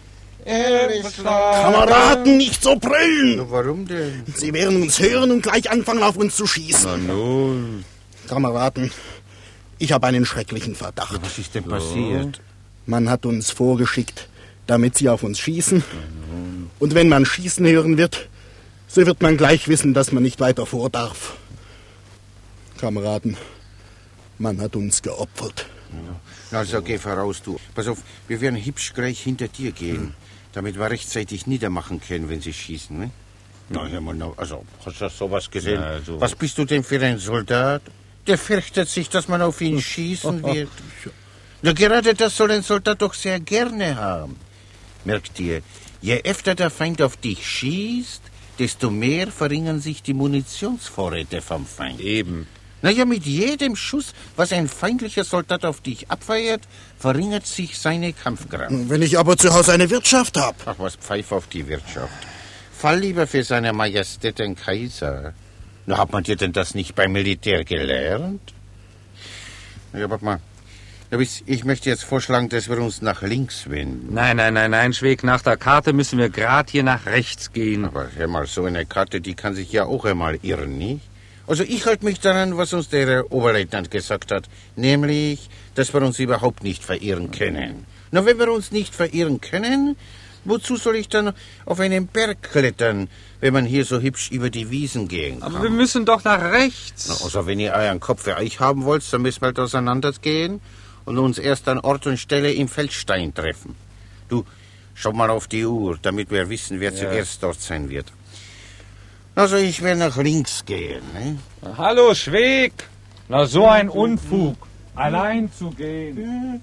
Kameraden, nicht so brüllen! Na, warum denn? Sie werden uns hören und gleich anfangen, auf uns zu schießen. Na nun. Kameraden, ich habe einen schrecklichen Verdacht. Ja, was ist denn passiert? Man hat uns vorgeschickt, damit sie auf uns schießen. Und wenn man schießen hören wird, so wird man gleich wissen, dass man nicht weiter vor darf. Kameraden, man hat uns geopfert. Ja. Also geh voraus, du. Pass auf, wir werden hübsch gleich hinter dir gehen, damit wir rechtzeitig niedermachen können, wenn sie schießen, ne? Na, hör mal, na, also, hast du sowas gesehen? Na, so. Was bist du denn für ein Soldat? Der fürchtet sich, dass man auf ihn schießen wird. Na, gerade das soll ein Soldat doch sehr gerne haben. Merkt ihr, je öfter der Feind auf dich schießt, desto mehr verringern sich die Munitionsvorräte vom Feind. Eben. Naja, mit jedem Schuss, was ein feindlicher Soldat auf dich abfeuert, verringert sich seine Kampfkraft. Wenn ich aber zu Hause eine Wirtschaft hab. Ach, was pfeif auf die Wirtschaft. Fall lieber für seine Majestät den Kaiser. Na, hat man dir denn das nicht beim Militär gelernt? Ja, warte mal. Ich möchte jetzt vorschlagen, dass wir uns nach links wenden. Nein, nein, nein, nein, Schweig, nach der Karte müssen wir gerade hier nach rechts gehen. Aber hör mal, so eine Karte, die kann sich ja auch einmal irren, nicht? Also ich halte mich daran, was uns der Oberleutnant gesagt hat, nämlich, dass wir uns überhaupt nicht verirren können. Na, wenn wir uns nicht verirren können, wozu soll ich dann auf einen Berg klettern, wenn man hier so hübsch über die Wiesen gehen kann? Aber wir müssen doch nach rechts. Na, also wenn ihr euren Kopf für euch haben wollt, dann müssen wir halt auseinandergehen und uns erst an Ort und Stelle im Feldstein treffen. Du, schau mal auf die Uhr, damit wir wissen, wer ja. zuerst dort sein wird. Also ich werde nach links gehen. Ne? Hallo, Schweig. Na, so ein Unfug. Allein zu gehen.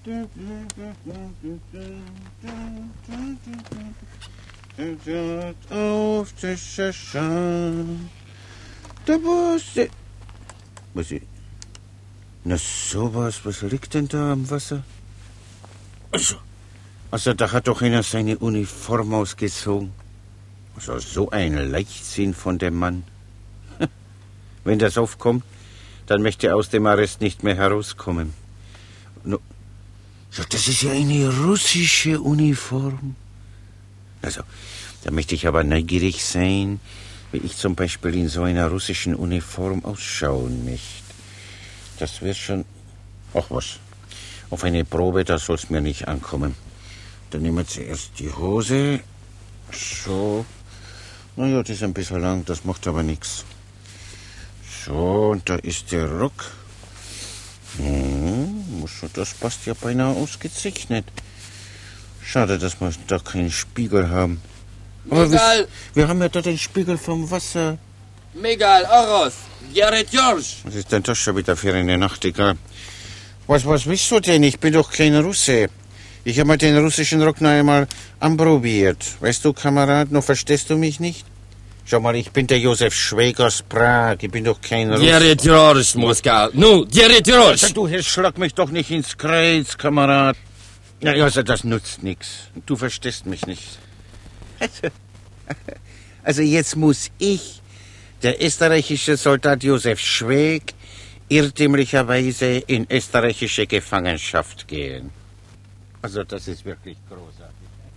Auf der Schaschan. Da was... Was ist... Na sowas, was liegt denn da am Wasser? Also, also da hat doch einer seine Uniform ausgezogen. Also so ein Leichtsinn von dem Mann. Wenn das aufkommt, dann möchte er aus dem Arrest nicht mehr herauskommen. No, so, das ist ja eine russische Uniform. Also, da möchte ich aber neugierig sein, wie ich zum Beispiel in so einer russischen Uniform ausschauen möchte. Das wird schon... Ach was, auf eine Probe, da soll's mir nicht ankommen. Dann nehmen wir zuerst die Hose. So. Naja, die ist ein bisschen lang, das macht aber nichts. So, und da ist der Rock. Hm, das passt ja beinahe ausgezeichnet. Schade, dass wir da keinen Spiegel haben. Aber wir, wir haben ja da den Spiegel vom Wasser. Miguel, Oros, Gerrit George. Was ist denn das schon wieder für eine Nachtigall? Was, was willst du denn? Ich bin doch kein Russe. Ich habe mal den russischen Rock noch einmal anprobiert. Weißt du, Kamerad, noch verstehst du mich nicht? Schau mal, ich bin der Josef Schweig aus Prag. Ich bin doch kein Russe. Gerrit George, Moskau. Nu, Gerrit George. Du, Herr, schlag mich doch nicht ins Kreuz, Kamerad. Na, also, das nutzt nichts. Du verstehst mich nicht. Also, also jetzt muss ich, der österreichische Soldat Josef Schweig, irrtümlicherweise in österreichische Gefangenschaft gehen. Also das ist wirklich großartig.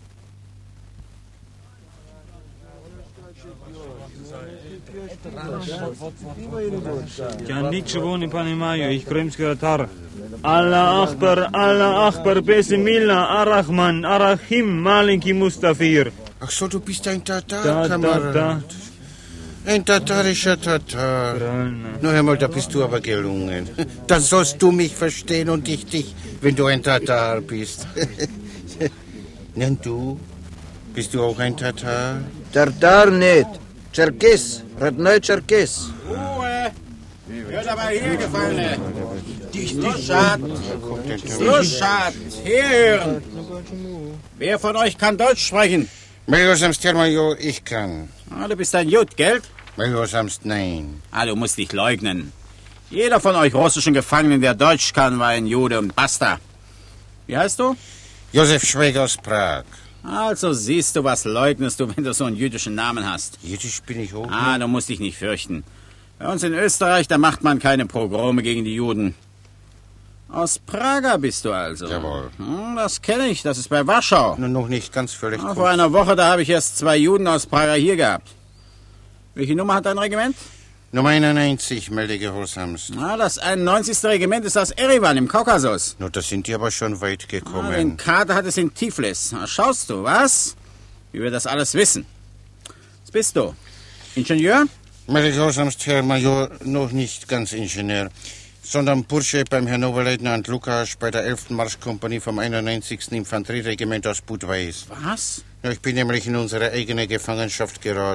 Я ничего не понимаю, ich крымский татар. Аллах Ахбар, Аллах Ахбар, Besmillah, Ar-Rahman, Ar-Rahim, маленький Mustafir. Ach so, du bist ein Tatar, Da, Kamerad. da, da. Ein tatarischer Tatar. Na hör mal, da bist du aber gelungen. Dann sollst du mich verstehen und ich dich, wenn du ein Tatar bist. Na und du? Bist du auch ein Tatar? Tatar nicht. Tscherkess. Родной Tscherkess. Ruhe! Hört aber hier, Gefangene. Sluschat! Sluschat! Herhören! Wer von euch kann Deutsch sprechen? Major Samst, Herr Major, ich kann. Ah, du bist ein Jud, gell? Major Samst, nein. Ah, du musst dich leugnen. Jeder von euch russischen Gefangenen, der Deutsch kann, war ein Jude und basta. Wie heißt du? Josef Schweig aus Prag. Also siehst du, was leugnest du, wenn du so einen jüdischen Namen hast. Jüdisch bin ich auch. Ah, du musst dich nicht fürchten. Bei uns in Österreich, da macht man keine Pogrome gegen die Juden. Aus Prager bist du also? Jawohl. Hm, das kenne ich, das ist bei Warschau. Nur noch nicht ganz völlig. Ah, vor einer Woche, da habe ich erst zwei Juden aus Prager hier gehabt. Welche Nummer hat dein Regiment? Nummer einundneunzig, melde Gehorsamst. Ah, das einundneunzigste Regiment ist aus Erivan im Kaukasus. Nur, da sind die aber schon weit gekommen. Ah, den Kater hat es in Tiflis. Na, schaust du, was? Wie wir das alles wissen. Was bist du? Ingenieur? Melde Gehorsamst, Herr Major, noch nicht ganz Ingenieur, sondern Bursche beim Herrn Oberleutnant Lukas bei der elften Marschkompanie vom einundneunzigsten Infanterieregiment aus Budweis. Was? Ja, ich bin nämlich in unsere eigene Gefangenschaft geraten.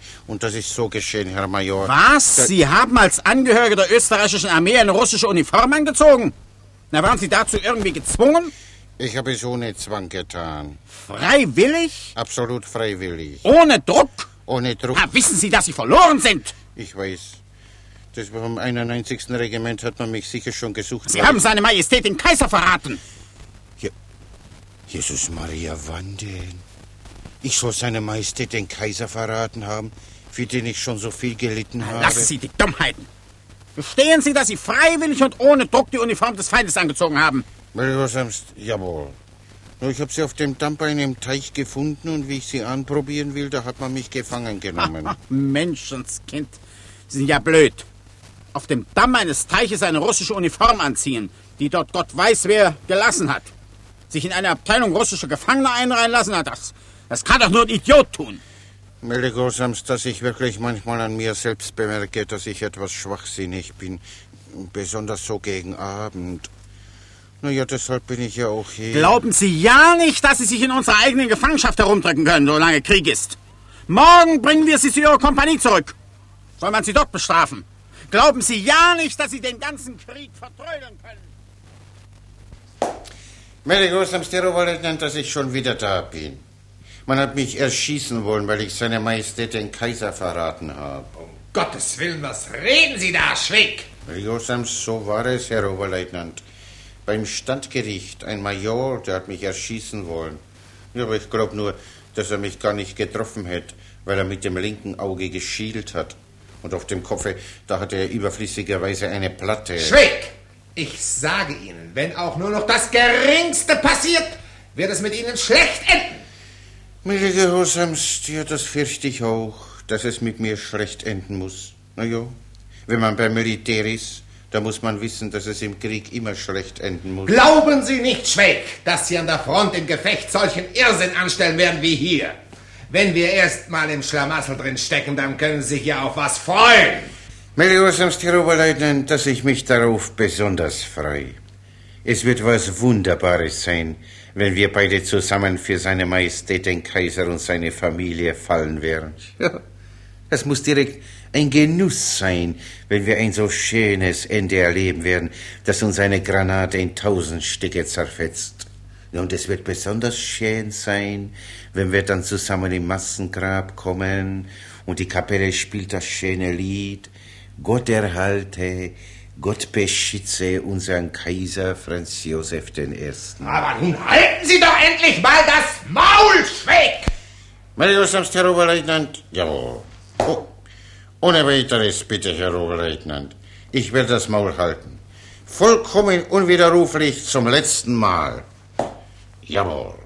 Und das ist so geschehen, Herr Major. Was? Da Sie haben als Angehörige der österreichischen Armee eine russische Uniform angezogen? Na, waren Sie dazu irgendwie gezwungen? Ich habe es ohne Zwang getan. Freiwillig? Absolut freiwillig. Ohne Druck? Ohne Druck. Na, wissen Sie, dass Sie verloren sind? Ich weiß. Das war im einundneunzigsten Regiment hat man mich sicher schon gesucht. Sie haben seine Majestät den Kaiser verraten. Je Jesus Maria, wann denn? Ich soll seine Majestät den Kaiser verraten haben, für den ich schon so viel gelitten habe. Lassen Sie die Dummheiten. Gestehen Sie, dass Sie freiwillig und ohne Druck die Uniform des Feindes angezogen haben? Jawohl. Nur ich habe sie auf dem Damm in einem Teich gefunden und wie ich sie anprobieren will, da hat man mich gefangen genommen. Menschenskind, Sie sind ja blöd. Auf dem Damm eines Teiches eine russische Uniform anziehen, die dort Gott weiß wer gelassen hat. Sich in eine Abteilung russischer Gefangener einreihen lassen hat, das, das kann doch nur ein Idiot tun. Melde Gosams, dass ich wirklich manchmal an mir selbst bemerke, dass ich etwas schwachsinnig bin. Besonders so gegen Abend. Na ja, deshalb bin ich ja auch hier. Glauben Sie ja nicht, dass Sie sich in unserer eigenen Gefangenschaft herumdrücken können, solange Krieg ist. Morgen bringen wir Sie zu Ihrer Kompanie zurück. Soll man Sie dort bestrafen? Glauben Sie ja nicht, dass Sie den ganzen Krieg vertrödeln können. Melde Gosams, der Oberleutnant, dass ich schon wieder da bin. Man hat mich erschießen wollen, weil ich seine Majestät den Kaiser verraten habe. Um Gottes Willen, was reden Sie da, Schwick? Melde Gosams, so war es, Herr Oberleutnant. Beim Standgericht, ein Major, der hat mich erschießen wollen. Ja, aber ich glaube nur, dass er mich gar nicht getroffen hätte, weil er mit dem linken Auge geschielt hat. Und auf dem Kopfe, da hatte er überflüssigerweise eine Platte. Schwick! Ich sage Ihnen, wenn auch nur noch das Geringste passiert, wird es mit Ihnen schlecht enden. Milde Gehorsams, ja, das fürchte ich auch, dass es mit mir schlecht enden muss. Na ja, wenn man beim Militär ist, da muss man wissen, dass es im Krieg immer schlecht enden muss. Glauben Sie nicht, Schweig, dass Sie an der Front im Gefecht solchen Irrsinn anstellen werden wie hier. Wenn wir erst mal im Schlamassel drin stecken, dann können Sie sich ja auf was freuen. Meliosams, Herr Oberleutnant, dass ich mich darauf besonders freue. Es wird was Wunderbares sein, wenn wir beide zusammen für seine Majestät den Kaiser und seine Familie fallen werden. Ja, das muss direkt ein Genuss sein, wenn wir ein so schönes Ende erleben werden, dass uns eine Granate in tausend Stücke zerfetzt. Und es wird besonders schön sein, wenn wir dann zusammen im Massengrab kommen und die Kapelle spielt das schöne Lied Gott erhalte, Gott beschütze unseren Kaiser Franz Josef den Ersten. Aber nun halten Sie doch endlich mal das Maul, Schweig! Meliosams, Herr Oberleutnant, jawohl. Oh, ohne weiteres, bitte, Herr Oberleutnant. Ich werde das Maul halten. Vollkommen unwiderruflich zum letzten Mal. Jawohl.